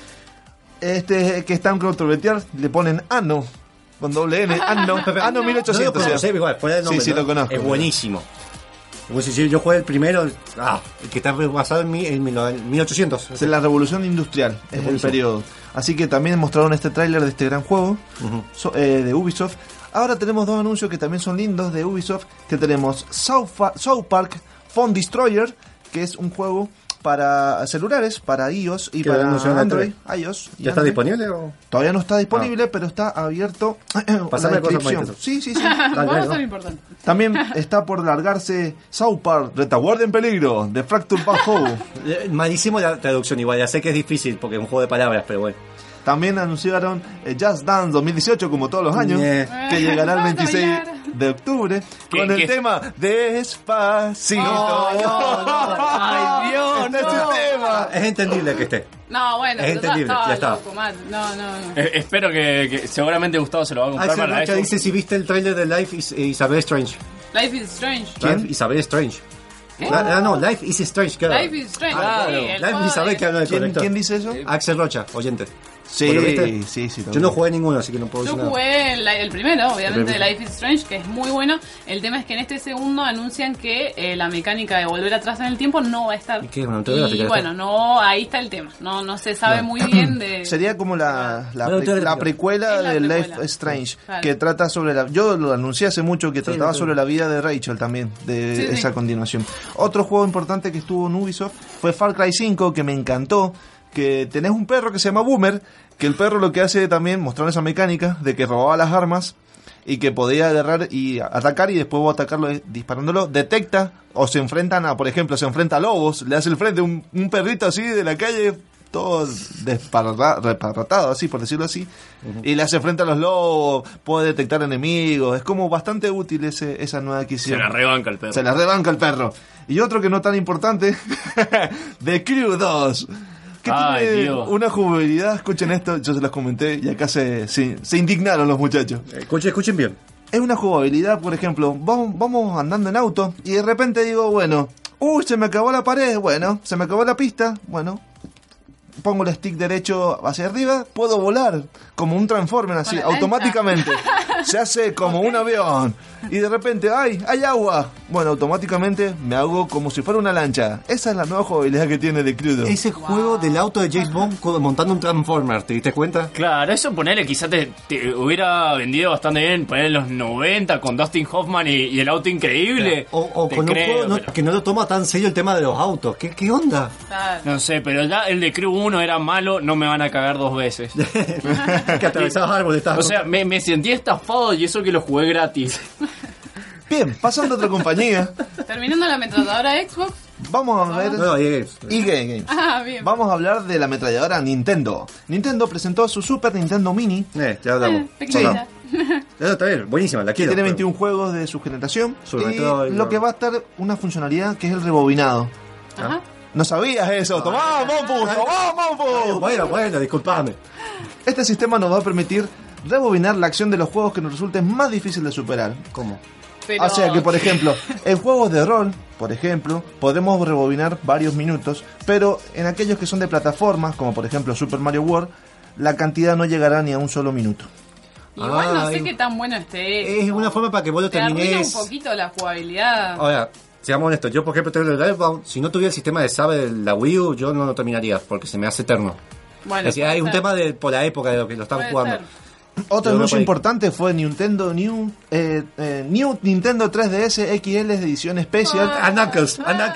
Que es tan controversial, le ponen Anno, con doble N, Anno 1800. Igual, fuera del nombre, sí, lo conozco. Es buenísimo. Yo jugué el primero, el que está basado en 1800. Es la revolución industrial, es el periodo. Así que también mostraron este tráiler de este gran juego de Ubisoft. Ahora tenemos dos anuncios que también son lindos de Ubisoft, que tenemos South Park Phone Destroyer, que es un juego para celulares, para iOS y para Android. iOS ¿Ya está disponible? ¿O? Todavía no está disponible, pero está abierto la descripción. Sí. También está por largarse South Park, Retaguardia en peligro, de Fracture Bauhaus. Malísimo la traducción igual, ya sé que es difícil porque es un juego de palabras, pero bueno. También anunciaron Just Dance 2018, como todos los años, que llegará el 26 de octubre con el tema Despacito. Ay, Dios, este es el tema. Es entendible que esté. No, bueno, es entendible, ya está. No. Espero que seguramente Gustavo se lo va a comprar para eso. Dice si viste el trailer de Life is a Very Strange. Life is Strange. Life is a Very Strange. No, Life is Strange, claro. Life is Strange. Claro. Sí, el Life juego ni sabe de- que habla de ¿Quién dice eso? Axel Rocha, oyente. Sí, ¿Vos lo viste? sí. Yo no jugué ninguno, así que no puedo Yo decir nada. jugué el primero, obviamente, El de Life is Strange, que es muy bueno. El tema es que en este segundo anuncian que la mecánica de volver atrás en el tiempo no va a estar. ¿Y qué? Bueno, entonces Y la bueno, no, ahí está el tema. No se sabe muy bien de... Sería como la Bueno, precuela Es la de precuela. Life is Strange, Claro. que trata sobre yo lo anuncié hace mucho, que trataba sí. sobre la vida de Rachel también, de Sí, esa sí. continuación. Otro juego importante que estuvo en Ubisoft fue Far Cry 5, que me encantó, que tenés un perro que se llama Boomer, que el perro lo que hace también, mostraron esa mecánica de que robaba las armas y que podía agarrar y atacar, y después vos atacarlo disparándolo, detecta o se enfrentan por ejemplo, se enfrenta a lobos, le hace el frente un perrito así de la calle, todo desparatado, así por decirlo así, y le hace frente a los lobos, puede detectar enemigos, es como bastante útil esa nueva Se adquisición. la rebanca el perro. Se la rebanca el perro. Y otro que no tan importante, The Crew 2. Que Ay, tiene Dios. una jugabilidad, escuchen esto, yo se los comenté y acá se indignaron los muchachos. Escuchen bien. Es una jugabilidad, por ejemplo, vamos andando en auto y de repente digo, bueno, se me acabó la pared, bueno, se me acabó la pista, bueno, pongo el stick derecho hacia arriba, puedo volar como un Transformer así, Con la automáticamente. Se hace como un avión. Y de repente, ¡ay! ¡Hay agua! Bueno, automáticamente me hago como si fuera una lancha. Esa es la nueva jugabilidad que tiene de Crudo. Ese juego del auto de James Bond montando un Transformer, ¿te diste cuenta? Claro, eso ponele, quizás te hubiera vendido bastante bien, poner en los 90 con Dustin Hoffman y el auto increíble. O Te con un creo, juego pero- que no lo toma tan serio el tema de los autos. ¿Qué onda? Claro. No sé, pero ya el de Crew 1 era malo, no me van a cagar dos veces. Que atravesabas árboles. O sea, me sentí estafado y eso que lo jugué gratis. Bien, pasando a otra compañía, Terminando la ametralladora Xbox. vamos a ver... No, EA Games. EA Games. Ah, bien. Vamos a hablar de la ametralladora Nintendo. Nintendo presentó su Super Nintendo Mini. Ya hablamos. Pequeñita. Eso está bien, buenísima, la quiero. Tiene 21 juegos de su generación. Sobre Y todo lo que va a estar una funcionalidad que es el rebobinado. Ajá. ¿No sabías eso? ¡Tomá, Monfus! ¡Tomá, Monfus! Bueno, disculpame. Este sistema nos va a permitir rebobinar la acción de los juegos que nos resulten más difícil de superar. ¿Cómo? Pero... O sea que, por ejemplo, en juegos de rol, por ejemplo, podemos rebobinar varios minutos, pero en aquellos que son de plataformas, como por ejemplo Super Mario World, la cantidad no llegará ni a un solo minuto. Igual no sé Ay. qué tan bueno esté. Es una forma para que vos lo Te arruina un termines. poquito la jugabilidad. Ahora, seamos honestos, yo por ejemplo tengo el Earthbound, si no tuviera el sistema de sabe de la Wii U, yo no lo terminaría, porque se me hace eterno. Bueno, Es decir, hay un puede ser. tema por la época de lo que lo están Puede jugando. ser. Otro Yo anuncio creo que- importante fue Nintendo New Nintendo 3DS XL de edición especial. A Knuckles.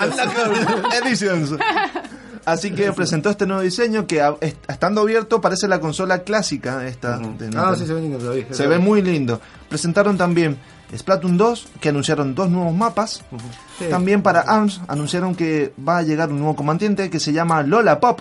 Editions. Así que presentó este nuevo diseño que estando abierto parece la consola clásica esta de Nintendo. Sí, se ve lindo, lo vi. Se ve muy lindo. Presentaron también Splatoon 2, que anunciaron 2 nuevos mapas. Sí. También para ARMS anunciaron que va a llegar un nuevo combatiente que se llama Lola Pop.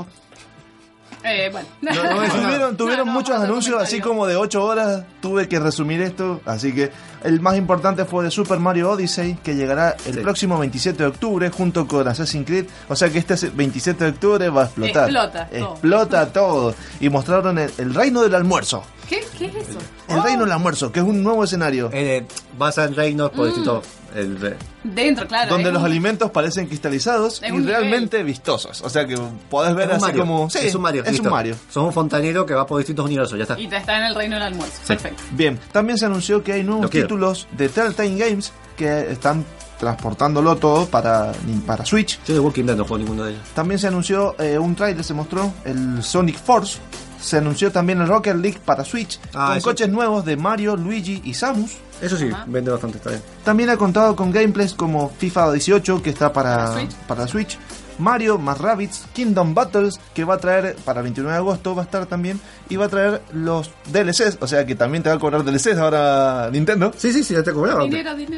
Bueno. Tuvieron No, muchos vamos a anuncios, así comentario. como de 8 horas. Tuve que resumir esto. Así que el más importante fue de Super Mario Odyssey, que llegará el próximo 27 de octubre junto con Assassin's Creed. O sea que este 27 de octubre va a explotar. Explota todo. Y mostraron el reino del almuerzo. ¿Qué es eso? El reino del almuerzo, que es un nuevo escenario. Vas al reino por distinto. Dentro, claro. Donde es los un- alimentos parecen cristalizados Es y un realmente vistosos. O sea que podés ver Es un así Mario. como... Sí, es un Mario. Es listo. un Mario. Sos un fontanero que va por distintos universos, ya está. Y está en el reino del almuerzo. Perfecto. Bien, también se anunció que hay nuevos Lo quiero. títulos de Telltale Games que están transportándolo todo para Switch. Yo de Walking Dead no juego ninguno de ellos. También se anunció un trailer, se mostró el Sonic Force. Se anunció también el Rocket League para Switch, con eso- coches nuevos de Mario, Luigi y Samus. Eso sí, vende bastante, está bien. También ha contado con gameplays como FIFA 18, que está ¿Para para Switch, Mario más Rabbids, Kingdom Battles, que va a traer para el 29 de agosto, va a estar también, y va a traer los DLCs, o sea que también te va a cobrar DLCs ahora Nintendo. Sí, ya te cobraba.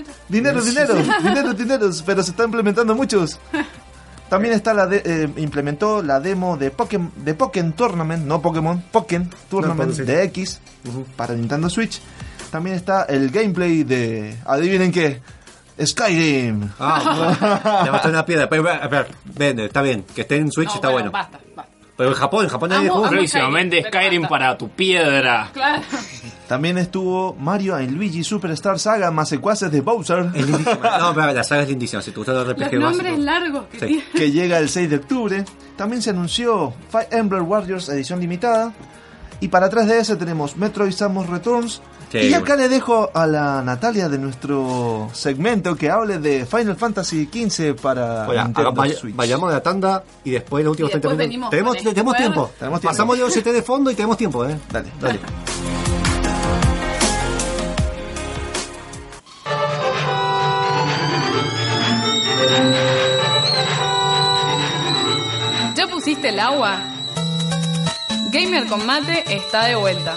Dinero. Pero se está implementando muchos. También está implementó la demo de Pokémon Tournament, no Pokémon, Pokémon Tournament sí. de X para Nintendo Switch. También está el gameplay de, adivinen qué, Skyrim. Le va a estar una piedra. Pero, a ver, vende, está bien. Que esté en Switch está bueno. Basta. Pero en Japón nadie Amo juega. Próximamente Skyrim, pero Skyrim basta. para tu piedra. Claro. También estuvo Mario and Luigi Superstar Saga más secuaces de Bowser. Es lindísima. No, pero la saga es lindísima. Si te gustan los RPG Los nombres básicos. largos que tiene. Que llega el 6 de octubre. También se anunció Fire Emblem Warriors edición limitada. Y para atrás de ese tenemos Metroid Samus Returns. Sí, y acá le dejo a la Natalia de nuestro segmento que hable de Final Fantasy XV para Oiga, Nintendo Switch. vayamos a la tanda y después los últimos Y después 30 minutos. venimos con Tenemos el tiempo. Tenemos tiempo. Pasamos de OCT de fondo y tenemos tiempo, Dale. Dale. ¿Ya pusiste el agua? Gamer con mate está de vuelta.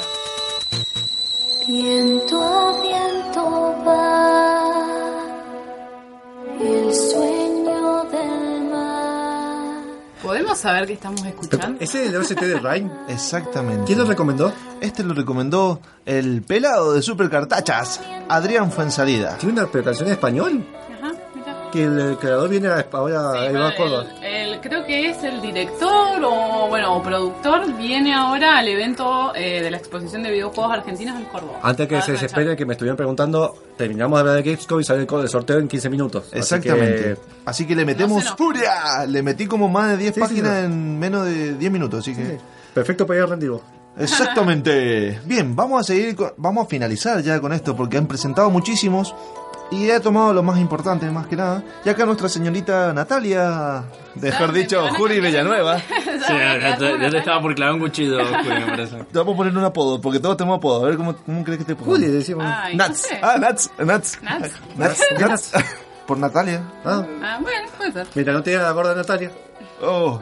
Viento a viento va el sueño del mar. ¿Podemos saber qué estamos escuchando? ¿Ese es el OCT de Rhyme? Exactamente. ¿Quién lo recomendó? Este lo recomendó el pelado de Super Cartachas, Adrián Fuensalida. ¿Tiene una interpretación en español? Ajá, mira. Que el creador viene ahora Sí, a bueno, Córdoba. creo que es el director o productor, viene ahora al evento de la exposición de videojuegos argentinos en Córdoba. Antes que Ah, se no, desesperen, que me estuvieron preguntando, terminamos de hablar de Gamescom y sale el sorteo en 15 minutos. Exactamente. Así que le metemos No se nos- furia. Le metí como más de 10 Sí, páginas sí, en menos de 10 minutos. Así que... Sí. Perfecto para ir al rendido. Exactamente. Bien, vamos a seguir, vamos a finalizar ya con esto porque han presentado muchísimos y he tomado lo más importante más que nada. Y acá nuestra señorita Natalia, mejor dicho, Juli Villanueva. Sí, ya te estaba por clavar un cuchillo, Juli, me parece. Te vamos a poner un apodo porque todos tenemos apodo. A ver cómo crees que te pongo. Juli, decimos. Ay, no Nats. sé. Nats. Nats. Nats. Por Natalia. Ah, Ah, bueno, puede ser. mientras no te diga la gorda Natalia. Oh.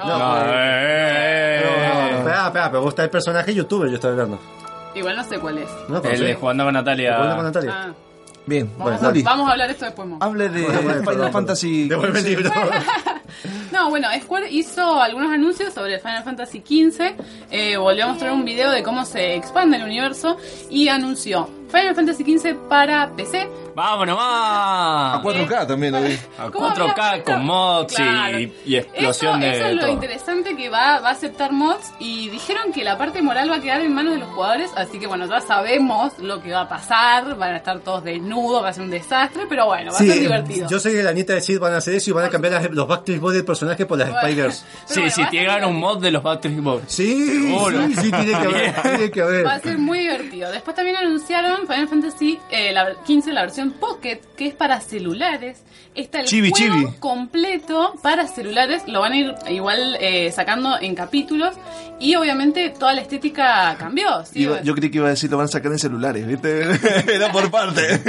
Espera, pero vos está el personaje youtuber, yo estoy hablando. Igual no sé cuál es. No, El conocés. de Jugando con Natalia. Jugando con Natalia. Ah, Bien. vamos, Juli, vamos a hablar esto después, Mo. hable de Bueno, Final perdón. Fantasy. Devuelve el libro. No, bueno, Square hizo algunos anuncios sobre Final Fantasy XV, volvió a mostrar un video de cómo se expande el universo y anunció Final Fantasy XV para PC. ¡Vámonos A más! 4K también lo vi. A ¿Cómo había 4K puesto? con mods Claro. y explosión Eso de es lo todo. interesante, que va a aceptar mods y dijeron que la parte moral va a quedar en manos de los jugadores, así que bueno, ya sabemos lo que va a pasar, van a estar todos desnudos, va a ser un desastre, pero bueno, va a ser divertido. yo sé que la nieta de Sid van a hacer eso y van a cambiar los Backstreet Boys del personaje por las Bueno. Spiders. Sí, bueno, si va a ser llegan un mod de los Backstreet Boys. Sí, Seguro. sí, tiene que haber, tiene que haber. Va a ser muy divertido. Después también anunciaron Final Fantasy la 15, la versión Pocket, que es para celulares. Está el Chibi, juego chibi. completo para celulares. Lo van a ir igual sacando en capítulos. Y obviamente toda la estética cambió. ¿sí? Yo creí que iba a decir lo van a sacar en celulares, ¿viste? Era por parte.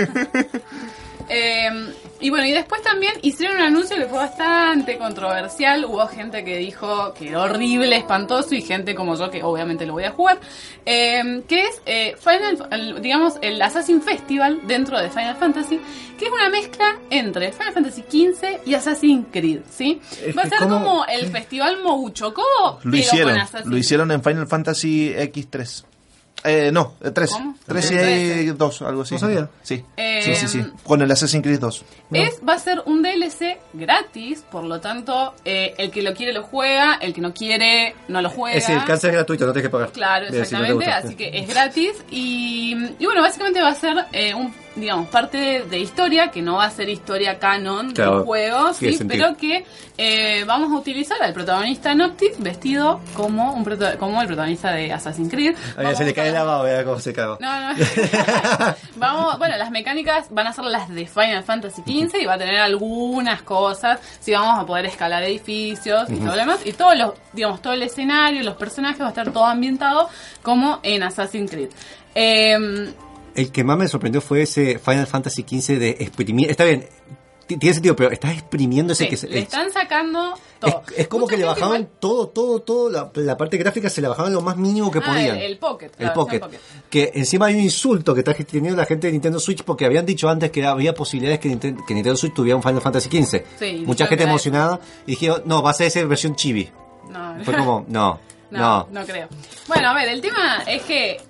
Y bueno, y después también hicieron un anuncio que fue bastante controversial. Hubo gente que dijo que era horrible, espantoso, y gente como yo que obviamente lo voy a jugar. Que es digamos, el Assassin's Festival dentro de Final Fantasy, que es una mezcla entre Final Fantasy XV y Assassin's Creed, ¿sí? Va a ser como el festival Moguchoco, pero con Assassin's Lo hicieron en Final Fantasy X3. No, 3. ¿Cómo? 3 y hay 2, algo así. ¿No sabía? Sí. Eh, Sí. Con el Assassin's Creed 2. Va a ser un DLC gratis, por lo tanto, el que lo quiere lo juega, el que no quiere no lo juega. Es el cáncer gratuito, no tienes que pagar. Claro, Mira, si no te exactamente, gusta. así que es gratis y bueno, básicamente va a ser digamos, parte de historia, que no va a ser historia canon Claro, del juego, tiene sí, sentido. pero que vamos a utilizar al protagonista Noctis vestido como como el protagonista de Assassin's Creed. A se le cae la baba, vea cómo se caga. No. Bueno, las mecánicas van a ser las de Final Fantasy XV y va a tener algunas cosas. Sí, vamos a poder escalar edificios y todo lo demás. Y todo el escenario, los personajes, va a estar todo ambientado como en Assassin's Creed. El que más me sorprendió fue ese Final Fantasy XV de exprimir. Está bien, tiene sentido, pero estás exprimiendo ese Sí, que le están sacando todo. Es como Mucha que le gente bajaban igual- todo, la parte gráfica se la bajaban lo más mínimo que podían. El Pocket. El la Pocket. versión Que encima hay un insulto que está teniendo la gente de Nintendo Switch porque habían dicho antes que había posibilidades que Nintendo Switch tuviera un Final Fantasy XV. Sí, Mucha yo gente creo. emocionada y dijeron, no, va a ser esa versión chibi. No, Fue como, no. No creo. Bueno, a ver, el tema es que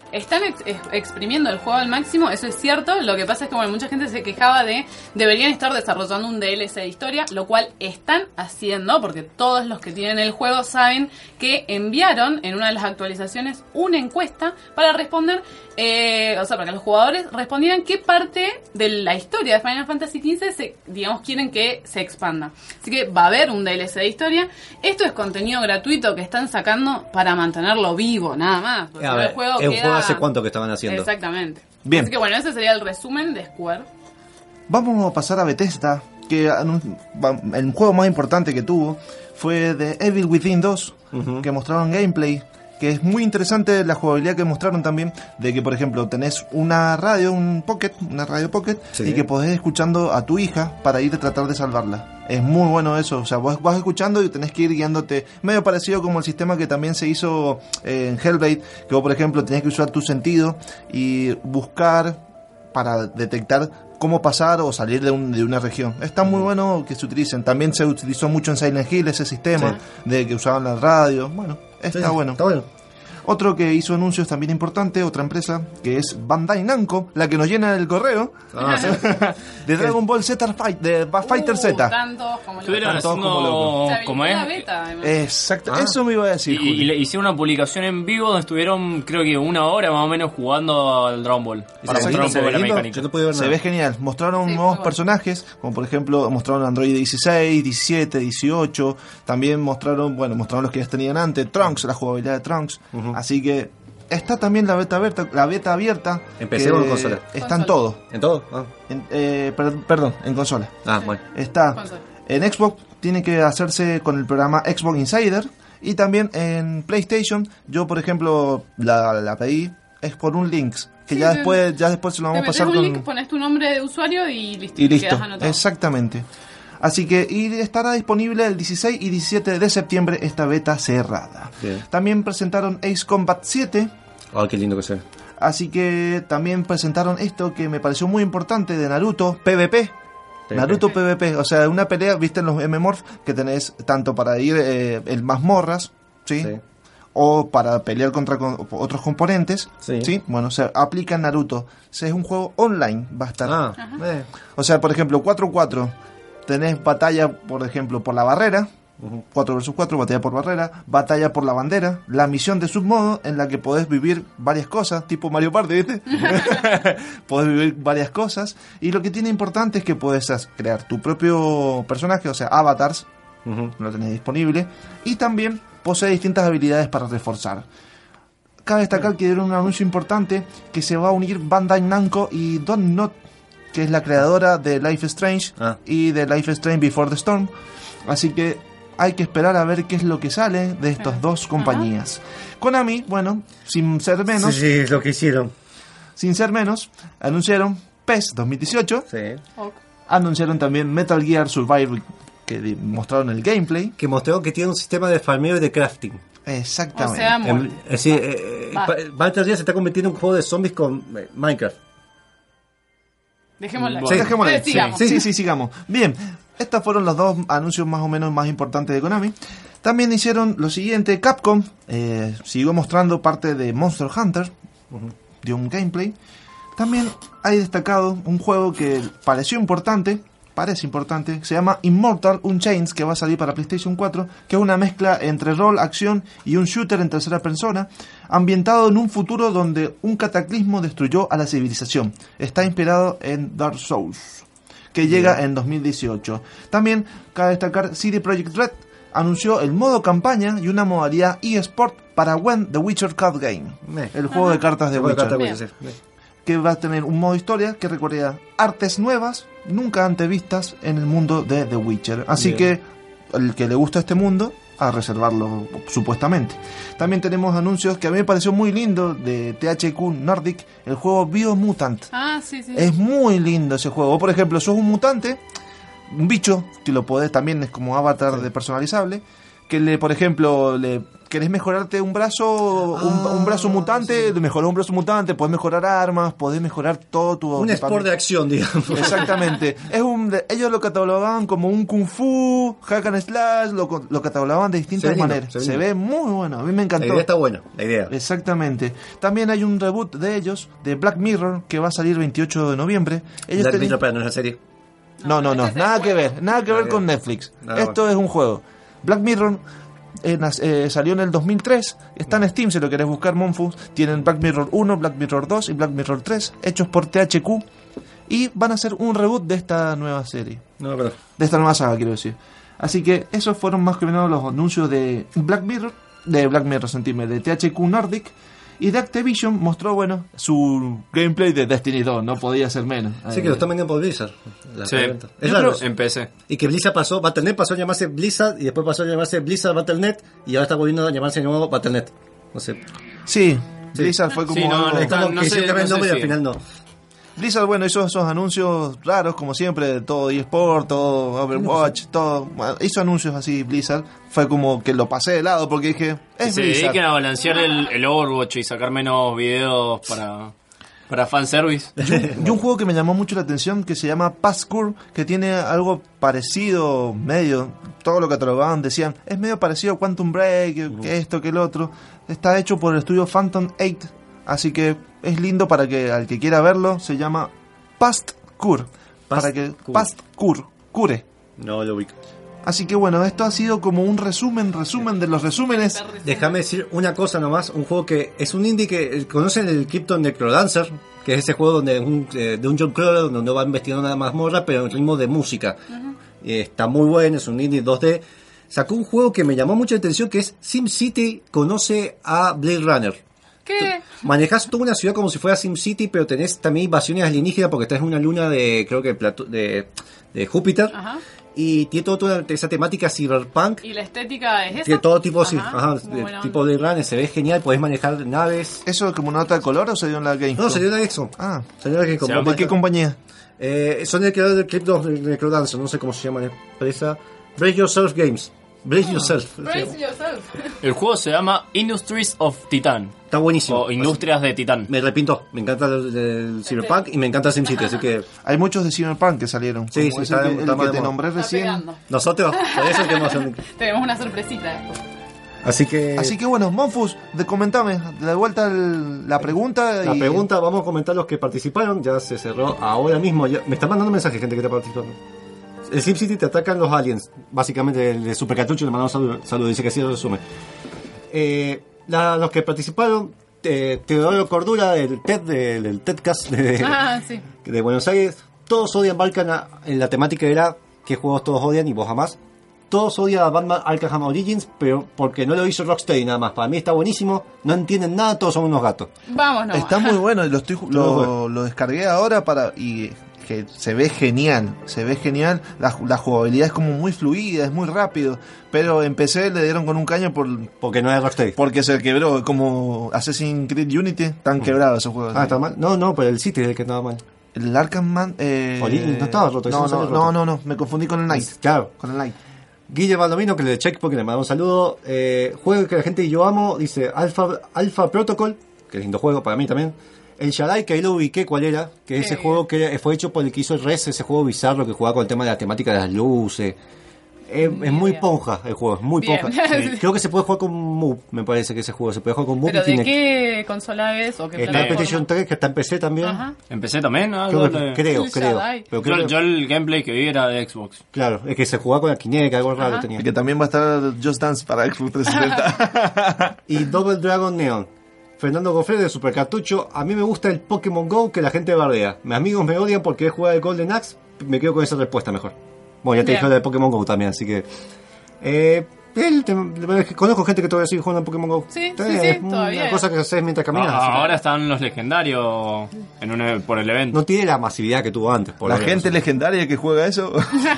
están exprimiendo el juego al máximo, eso es cierto. Lo que pasa es que bueno, mucha gente se quejaba de deberían estar desarrollando un DLC de historia, lo cual están haciendo, porque todos los que tienen el juego saben que enviaron en una de las actualizaciones una encuesta para responder, para que los jugadores respondieran qué parte de la historia de Final Fantasy XV digamos quieren que se expanda. Así que va a haber un DLC de historia. Esto es contenido gratuito que están sacando para mantenerlo vivo, nada más. Porque el juego hace cuánto que estaban haciendo. Exactamente. Bien. Así que bueno, ese sería el resumen de Square. Vamos a pasar a Bethesda, que el juego más importante que tuvo fue The Evil Within 2, que mostraron gameplay, que es muy interesante la jugabilidad que mostraron también, de que por ejemplo tenés una radio Pocket, y que podés ir escuchando a tu hija para ir a tratar de salvarla. Es muy bueno eso, o sea, vos vas escuchando y tenés que ir guiándote, medio parecido como el sistema que también se hizo en Hellblade, que vos por ejemplo tenés que usar tu sentido y buscar para detectar cómo pasar o salir de una región. Está muy bueno que se utilicen. También se utilizó mucho en Silent Hill ese sistema de que usaban la radio. Bueno, está bueno. Está bueno. Otro que hizo anuncios también importante, otra empresa, que es Bandai Namco, la que nos llena el correo, de Dragon Ball Z Fighter Z. Tantos como Estuvieron locos. haciendo como es. Exacto, eso me iba a decir. Y le hicieron una publicación en vivo donde estuvieron, creo que una hora más o menos jugando al Dragon Ball. Para mostrar un poco la mecánica. Se ve genial. Mostraron nuevos personajes, como por ejemplo, mostraron Android 16, 17, 18. También mostraron los que ya tenían antes, Trunks, la jugabilidad de Trunks. Así que está también la beta abierta. ¿En PC o en consola? Está en todo. ¿En todo? Perdón, en consola. Bueno. Está en Xbox, tiene que hacerse con el programa Xbox Insider. Y también en PlayStation, yo por ejemplo la pedí, es por un link. Que ya después se lo vamos a pasar con con... link, pones tu nombre de usuario y listo. Listo, exactamente. Así que estará disponible el 16 y 17 de septiembre esta beta cerrada. Bien. También presentaron Ace Combat 7. Qué lindo que sea. Así que también presentaron esto que me pareció muy importante de Naruto, PvP. Naruto PvP, o sea, una pelea, viste en los MMORPH que tenés tanto para ir en mazmorras, ¿sí? O para pelear contra otros componentes, ¿sí? Bueno, o sea, aplica en Naruto. O sea, es un juego online, va a estar. O sea, por ejemplo, 4-4. Tenés batalla, por ejemplo, por la barrera, 4 vs 4, batalla por barrera, batalla por la bandera, la misión de submodo en la que podés vivir varias cosas, tipo Mario Party, ¿viste? Podés vivir varias cosas, y lo que tiene importante es que podés crear tu propio personaje, o sea, avatars, lo tenés disponible, y también posee distintas habilidades para reforzar. Cabe destacar que dieron un anuncio importante que se va a unir Bandai Namco y Don't Not, que es la creadora de Life is Strange y de Life is Strange Before the Storm. Así que hay que esperar a ver qué es lo que sale de estas dos compañías. Konami, bueno, sin ser menos... Sí, es lo que hicieron. Sin ser menos, anunciaron PES 2018. Anunciaron también Metal Gear Survive, que mostraron el gameplay. Que mostraron que tiene un sistema de farmeo y de crafting. Exactamente. O sea, Metal Gear se está convirtiendo en un juego de zombies con Minecraft. Dejémosla. Sigamos. Sí, sigamos. Bien, estos fueron los dos anuncios más o menos más importantes de Konami. También hicieron lo siguiente, Capcom siguió mostrando parte de Monster Hunter, dio un gameplay. También hay destacado un juego que parece importante, se llama Immortal Unchained, que va a salir para PlayStation 4, que es una mezcla entre rol, acción y un shooter en tercera persona, ambientado en un futuro donde un cataclismo destruyó a la civilización. Está inspirado en Dark Souls, que llega en 2018. También cabe destacar CD Projekt Red anunció el modo campaña y una modalidad eSport para When The Witcher Card Game, el juego de cartas de Witcher, que va a tener un modo historia que recorría artes nuevas, nunca antes vistas en el mundo de The Witcher. Así que el que le gusta este mundo, a reservarlo supuestamente. También tenemos anuncios que a mí me pareció muy lindo de THQ Nordic, el juego Biomutant. Sí. Es muy lindo ese juego. Por ejemplo, sos un mutante, un bicho, que lo podés también, es como avatar de personalizable. que por ejemplo, querés mejorarte un brazo, un brazo mutante, mejorás un brazo mutante, podés mejorar armas, podés mejorar todo tu un sport de acción, digamos. Exactamente. Ellos lo catalogaban como un kung fu, hack and slash, lo catalogaban de distintas maneras. Se ve muy bueno, a mí me encantó. La idea está buena, la idea. Exactamente. También hay un reboot de ellos, de Black Mirror, que va a salir 28 de noviembre. Black Mirror, pero no es la serie. No, nada que ver con Netflix. Esto es un juego. Black Mirror salió en el 2003, está en Steam si lo querés buscar, Monfus. Tienen Black Mirror 1, Black Mirror 2 y Black Mirror 3, hechos por THQ, y van a hacer un reboot de esta nueva serie. De esta nueva saga, quiero decir. Así que esos fueron más que menos los anuncios de Black Mirror, de THQ Nordic. Y de Activision mostró, su gameplay de Destiny 2, no podía ser menos. Sí, que lo están vendiendo por Blizzard. Sí, es raro. En PC. Y que Blizzard Battle.net pasó a llamarse Blizzard y después pasó a llamarse Blizzard Battle.net y ahora está volviendo a llamarse de nuevo Battle.net. No sé. Sí, Blizzard fue como... Sí, no sé, el nombre y al final no. Blizzard, hizo esos anuncios raros, como siempre, todo eSport, todo Overwatch, todo. Hizo anuncios así, Blizzard. Fue como que lo pasé de lado porque dije, se dediquen a balancear el Overwatch y sacar menos videos para fanservice. Y un juego que me llamó mucho la atención que se llama Passcure, que tiene algo parecido, medio, todo lo que catalogaban decían, es medio parecido a Quantum Break, que esto, que el otro. Está hecho por el estudio Phantom 8. Así que es lindo para que al que quiera verlo, se llama Passcure. Cure. No lo ubico. Así que esto ha sido como un resumen de los resúmenes. Déjame decir una cosa nomás, un juego que es un indie que conocen el Krypton Necrodancer, que es ese juego donde de un John Crawler donde uno va investigando una mazmorra pero en ritmo de música. Está muy bueno, es un indie 2D. Sacó un juego que me llamó mucha atención que es SimCity conoce a Blade Runner. ¿Qué? Manejas toda una ciudad como si fuera SimCity, pero tenés también invasiones alienígenas porque estás en una luna de, creo que de Júpiter. Ajá. Y tiene toda esa temática cyberpunk. ¿Y la estética es esa? Tiene todo tipo así, tipo de runner, se ve genial, podés manejar naves. ¿Eso es como una nota de color o se dio en la Gamescom? No, se dio en la Gamescom. Salió en la Gamescom. ¿De qué compañía? Son el creador del Krypton Necrodancer, no sé cómo se llama la empresa. Break Yourself Games. Brace yourself. El juego se llama Industries of Titan. Está buenísimo. O Industrias de Titán. Me repito, me encanta el Cyberpunk y me encanta SimCity, así que... Hay muchos de Cyberpunk que salieron. Sí, el que te nombré recién. Nosotros, por eso tenemos una sorpresita. Así que Monfus, comentame, de vuelta la pregunta. La pregunta, vamos a comentar los que participaron. Ya se cerró ahora mismo. Me están mandando mensajes, gente que está participando. El SimCity te atacan los aliens. Básicamente el de Super Cartucho le mandamos saludos. Dice que así lo resume. Los que participaron, Teodoro Cordura del TEDcast de Buenos Aires. Todos odian Balkan. En la temática era qué juegos todos odian y vos jamás. Todos odian a Batman Arkham Origins, pero porque no lo hizo Rocksteady nada más. Para mí está buenísimo, no entienden nada, todos son unos gatos. Vámonos. Está muy bueno, lo descargué ahora y que se ve genial, la jugabilidad es como muy fluida, es muy rápido, pero en PC le dieron con un caño porque no es Rocksteady. Porque se quebró, como Assassin's Creed Unity, están quebrados esos juegos. ¿Está mal? No, pero el City es el que estaba mal. El Arkham Man... no estaba roto. No, me confundí con el Knight. Claro. Con el Knight. Guille Baldomino, que le de Checkpoint, que le manda un saludo. Juego que la gente y yo amo, dice Alpha Protocol, que es lindo juego para mí también. El Shaddai, que ahí lo ubiqué, ¿cuál era? Que ese juego que fue hecho por el que hizo el Res, ese juego bizarro que jugaba con el tema de la temática de las luces. Es muy ponja el juego, es muy ponja. Sí. Creo que se puede jugar con Move, me parece que ese juego se puede jugar con Move. ¿Pero de qué consola es? ¿O qué está en PlayStation 3, que está en PC también. Ajá. ¿En PC también? Creo. Pero yo el gameplay que vi era de Xbox. Claro, es que se jugaba con la Kinect, algo raro tenía. Y que también va a estar Just Dance para Xbox 360. Y Double Dragon Neon. Fernando Gofredo de Super Cartucho. A mí me gusta el Pokémon GO que la gente bardea. Mis amigos me odian porque he jugado el Golden Axe. Me quedo con esa respuesta mejor. Bueno, ya te dije la de Pokémon GO también, así que... conozco gente que todavía sigue jugando en Pokémon GO. Sí, es todavía. Una cosa que haces mientras caminas. Ahora están los legendarios por el evento. No tiene la masividad que tuvo antes. La gente legendaria que juega eso.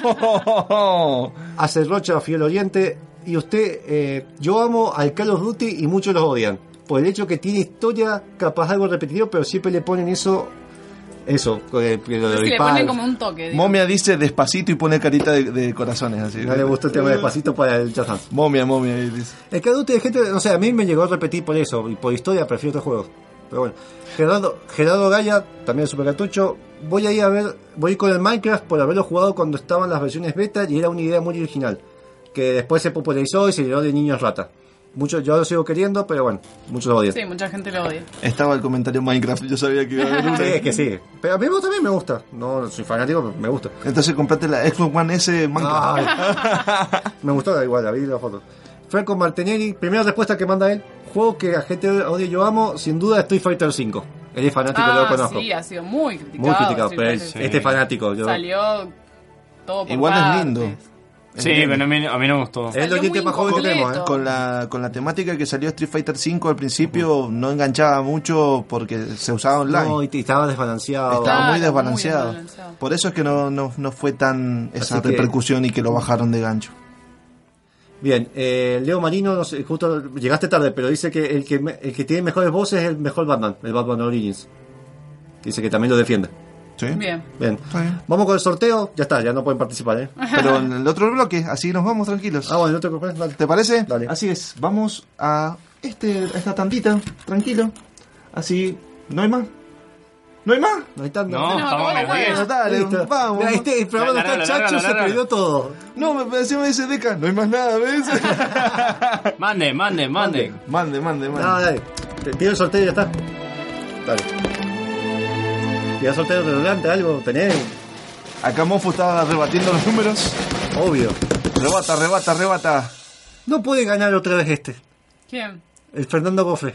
Hace Rocha, Fiel Oriente. Y usted, yo amo al Call of Duty y muchos los odian. Por el hecho que tiene historia, capaz algo repetido, pero siempre le ponen eso Eso, lo Es que le dispara. ponen como un toque. digo. Momia dice despacito y pone carita de corazones así. No le gustó el tema de despacito para el Just Dance. Momia ahí dice. El Call of Duty de gente, no sé, a mí me llegó a repetir por eso, y por historia prefiero otros juegos. Pero bueno, Gerardo Gaya, también Super Cartucho, voy a ir con el Minecraft por haberlo jugado cuando estaban las versiones beta y era una idea muy original, que después se popularizó y se llenó de niños rata. Yo lo sigo queriendo, pero bueno, muchos lo odian. Sí, mucha gente lo odia. Estaba el comentario Minecraft, yo sabía que iba a haber uno. Sí, es que sí. Pero a mí también me gusta. No soy fanático, pero me gusta. Entonces comprate la Xbox One S Minecraft. Me gustó igual, la vi la foto. Franco Martinelli, primera respuesta que manda él. Juego que a gente odia yo amo, sin duda Street Fighter V. Él es fanático, lo conozco. Sí, ha sido muy criticado. Muy criticado, Street pero Fighter. este fanático. Salió todo por Igual partes. es lindo. Sí, pero a mí no me gustó. Es lo que más joven que tenemos, ¿eh? Con la temática que salió Street Fighter V al principio no enganchaba mucho porque se usaba online. No, y estaba desbalanceado. Estaba muy desbalanceado. Por eso es que no fue tan esa Así que- repercusión y que lo bajaron de gancho. Bien, Leo Marino, no sé, justo llegaste tarde, pero dice que el que tiene mejores voces es el mejor Batman, el Batman Origins. Dice que también lo defiende. ¿Sí? Bien. Bien. Vamos con el sorteo. Ya está, ya no pueden participar, ¿eh? Pero en el otro bloque, así nos vamos tranquilos. Ah, bueno, el otro bloque, dale. ¿Te parece? Dale. Así es, vamos a esta tantita, tranquilo. Así, ¿no hay más? ¿No hay más? No hay tanto. No, estamos en el 10. Dale, Listo. vamos. Mira, el programa no está Lárgalo, chacho, se lárgalo. perdió todo. No, me dice Deca, no hay más nada, ¿ves? Mande. mande. No, dale. Te tiro el sorteo y ya está. Dale. Tira el sorteo de delante, algo tenés. Acá Mofu estaba rebatiendo los números. Obvio. Rebata. No puede ganar otra vez este. ¿Quién? El Fernando Cofre.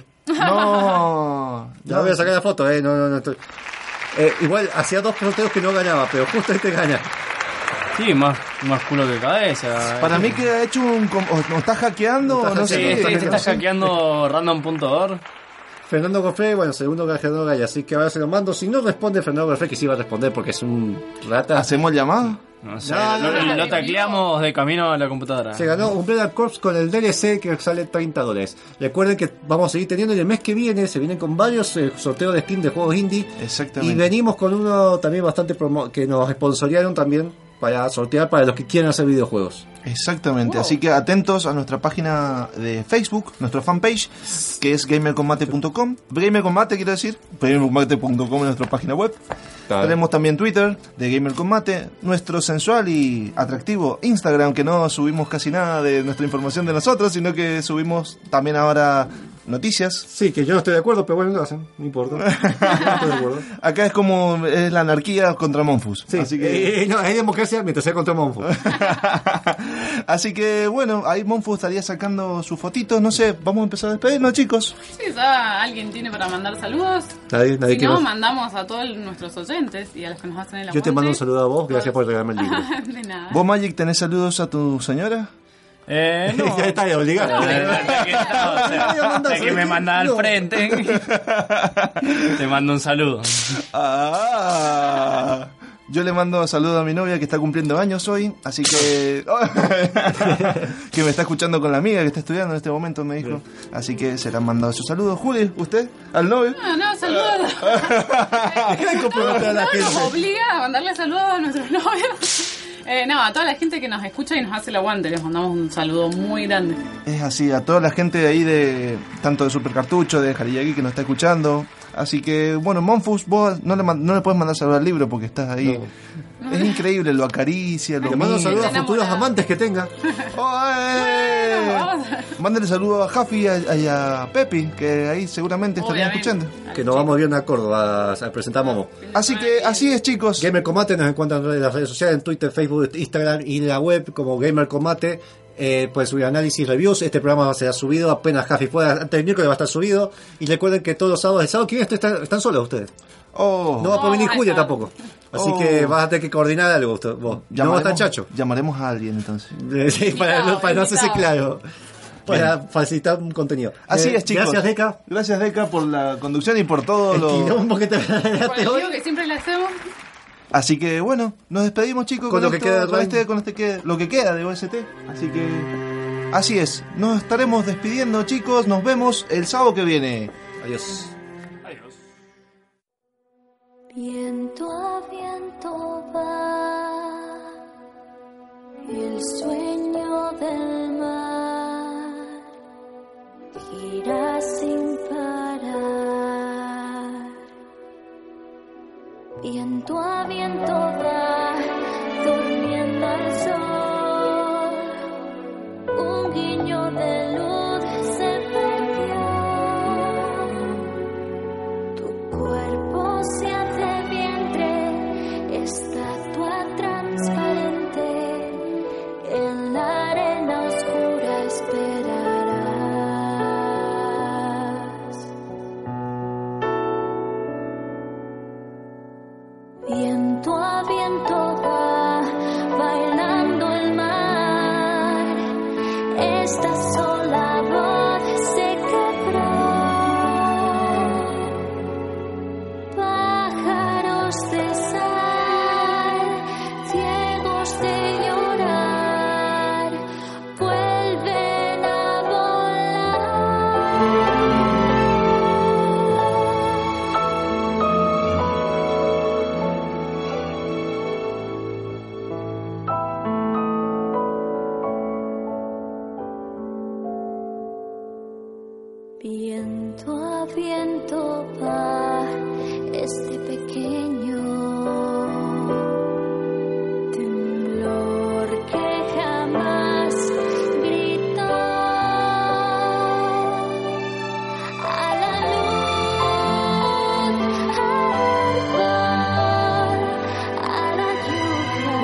No. Ya voy a sacar la foto, no estoy. Igual hacía 2 sorteos que no ganaba, pero justo este gana. Sí, más culo que cabeza. Para mí que ha hecho o está hackeando, Está o no sé. hackeando, Sí, te estás hackeando random.org. Fernando Cofre, bueno, segundo que Fernando Gaya, así que ahora se lo mando. Si no responde Fernando Cofre, que sí va a responder porque es un rata. ¿Hacemos llamada? No sé, No, lo tacleamos de camino a la computadora. Se ganó un Umbrella Corps con el DLC que sale $30. Recuerden que vamos a seguir teniendo y el mes que viene se vienen con varios sorteos de Steam de juegos indie. Exactamente. Y venimos con uno también bastante que nos sponsorearon también para sortear para los que quieran hacer videojuegos. Exactamente, así que atentos a nuestra página de Facebook, nuestra fanpage, que es gamercombate.com. Gamercombate quiero decir, gamercombate.com es nuestra página web. Claro. Tenemos también Twitter de Gamercombate, nuestro sensual y atractivo Instagram, que no subimos casi nada de nuestra información de nosotros, sino que subimos también ahora noticias. Sí, que yo no estoy de acuerdo, pero bueno, lo hacen, no importa. Yo no estoy de acuerdo. Acá es como es la anarquía contra Monfus. Sí, Así que no, hay democracia mientras sea contra Monfo. así que bueno, ahí Monfu estaría sacando sus fotitos, no sé, vamos a empezar a despedirnos, chicos. Sí, ¿ya alguien tiene para mandar saludos? Nadie Si que no, más. mandamos a todos nuestros oyentes y a los que nos hacen el Yo te mando un saludo a vos, gracias por regalarme el libro. De nada. ¿Vos, Magic, tenés saludos a tu señora? No. Ya está obligado. De que me manda al frente. Te mando un saludo. Yo le mando saludos a mi novia que está cumpliendo años hoy, así que que me está escuchando con la amiga que está estudiando en este momento, me dijo. Así que se le han mandado sus saludos. Juli, ¿usted? ¿Al novio? No, saludos. Nos obliga a mandarle saludos a nuestros novios. No, a toda la gente que nos escucha y nos hace el aguante, les mandamos un saludo muy grande. Es así, a toda la gente de ahí de tanto de Super Cartucho, de Jarillagui que nos está escuchando. Así que, bueno, Monfus, vos no le puedes mandar saludos al libro porque estás ahí. No. Es increíble, lo acaricia, lo Te mando mira. saludos a futuros amantes que tenga. Mándale saludos a Jafi y a Pepi, que ahí seguramente estarían escuchando. Que nos vamos bien a Córdoba a presentar a Momo. Así que, así es, chicos. Gamer Combate nos encuentran en las redes sociales, en Twitter, Facebook, Instagram y en la web como Gamer Combate. Pueden subir análisis, reviews. Este programa será subido apenas Jafi pueda. Antes del miércoles va a estar subido. Y recuerden que todos los sábados, el sábado que viene están solos ustedes. No va a poder venir Julia tampoco. Así que vas a tener que coordinar algo usted, vos. No va a estar Chacho. Llamaremos a alguien entonces. Sí, para no hacerse claro. Para facilitar un contenido. Así es, chicos. Gracias, Deca. Gracias, Deca, por la conducción y por todo el lo... quilombo que te Por el lío que siempre le hacemos. Así que, bueno, nos despedimos, chicos. Con lo que queda de lo que queda de OST. Así que... Así es. Nos estaremos despidiendo, chicos. Nos vemos el sábado que viene. Adiós. Viento a viento va el sueño del mar, gira sin parar. Viento a viento va, durmiendo al sol, un guiño de luz se perdió. Tu cuerpo se hace vientre, estatua transparente, en la arena oscura esperarás. Viento a viento va, bailando el mar, esta sola voz se quebró. Pájaros de sal, ciegos de llorar, vuelven a volar. Viento a viento va este pequeño temblor que jamás gritó a la luz, al sol, a la lluvia,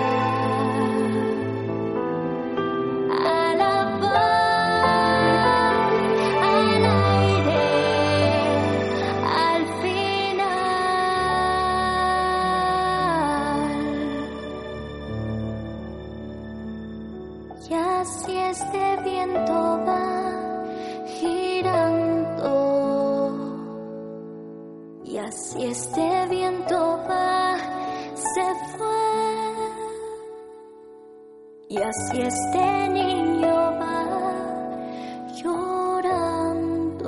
a la voz, al aire, al final. Y así este viento va girando, y así este viento va, se fue, y así este niño va llorando,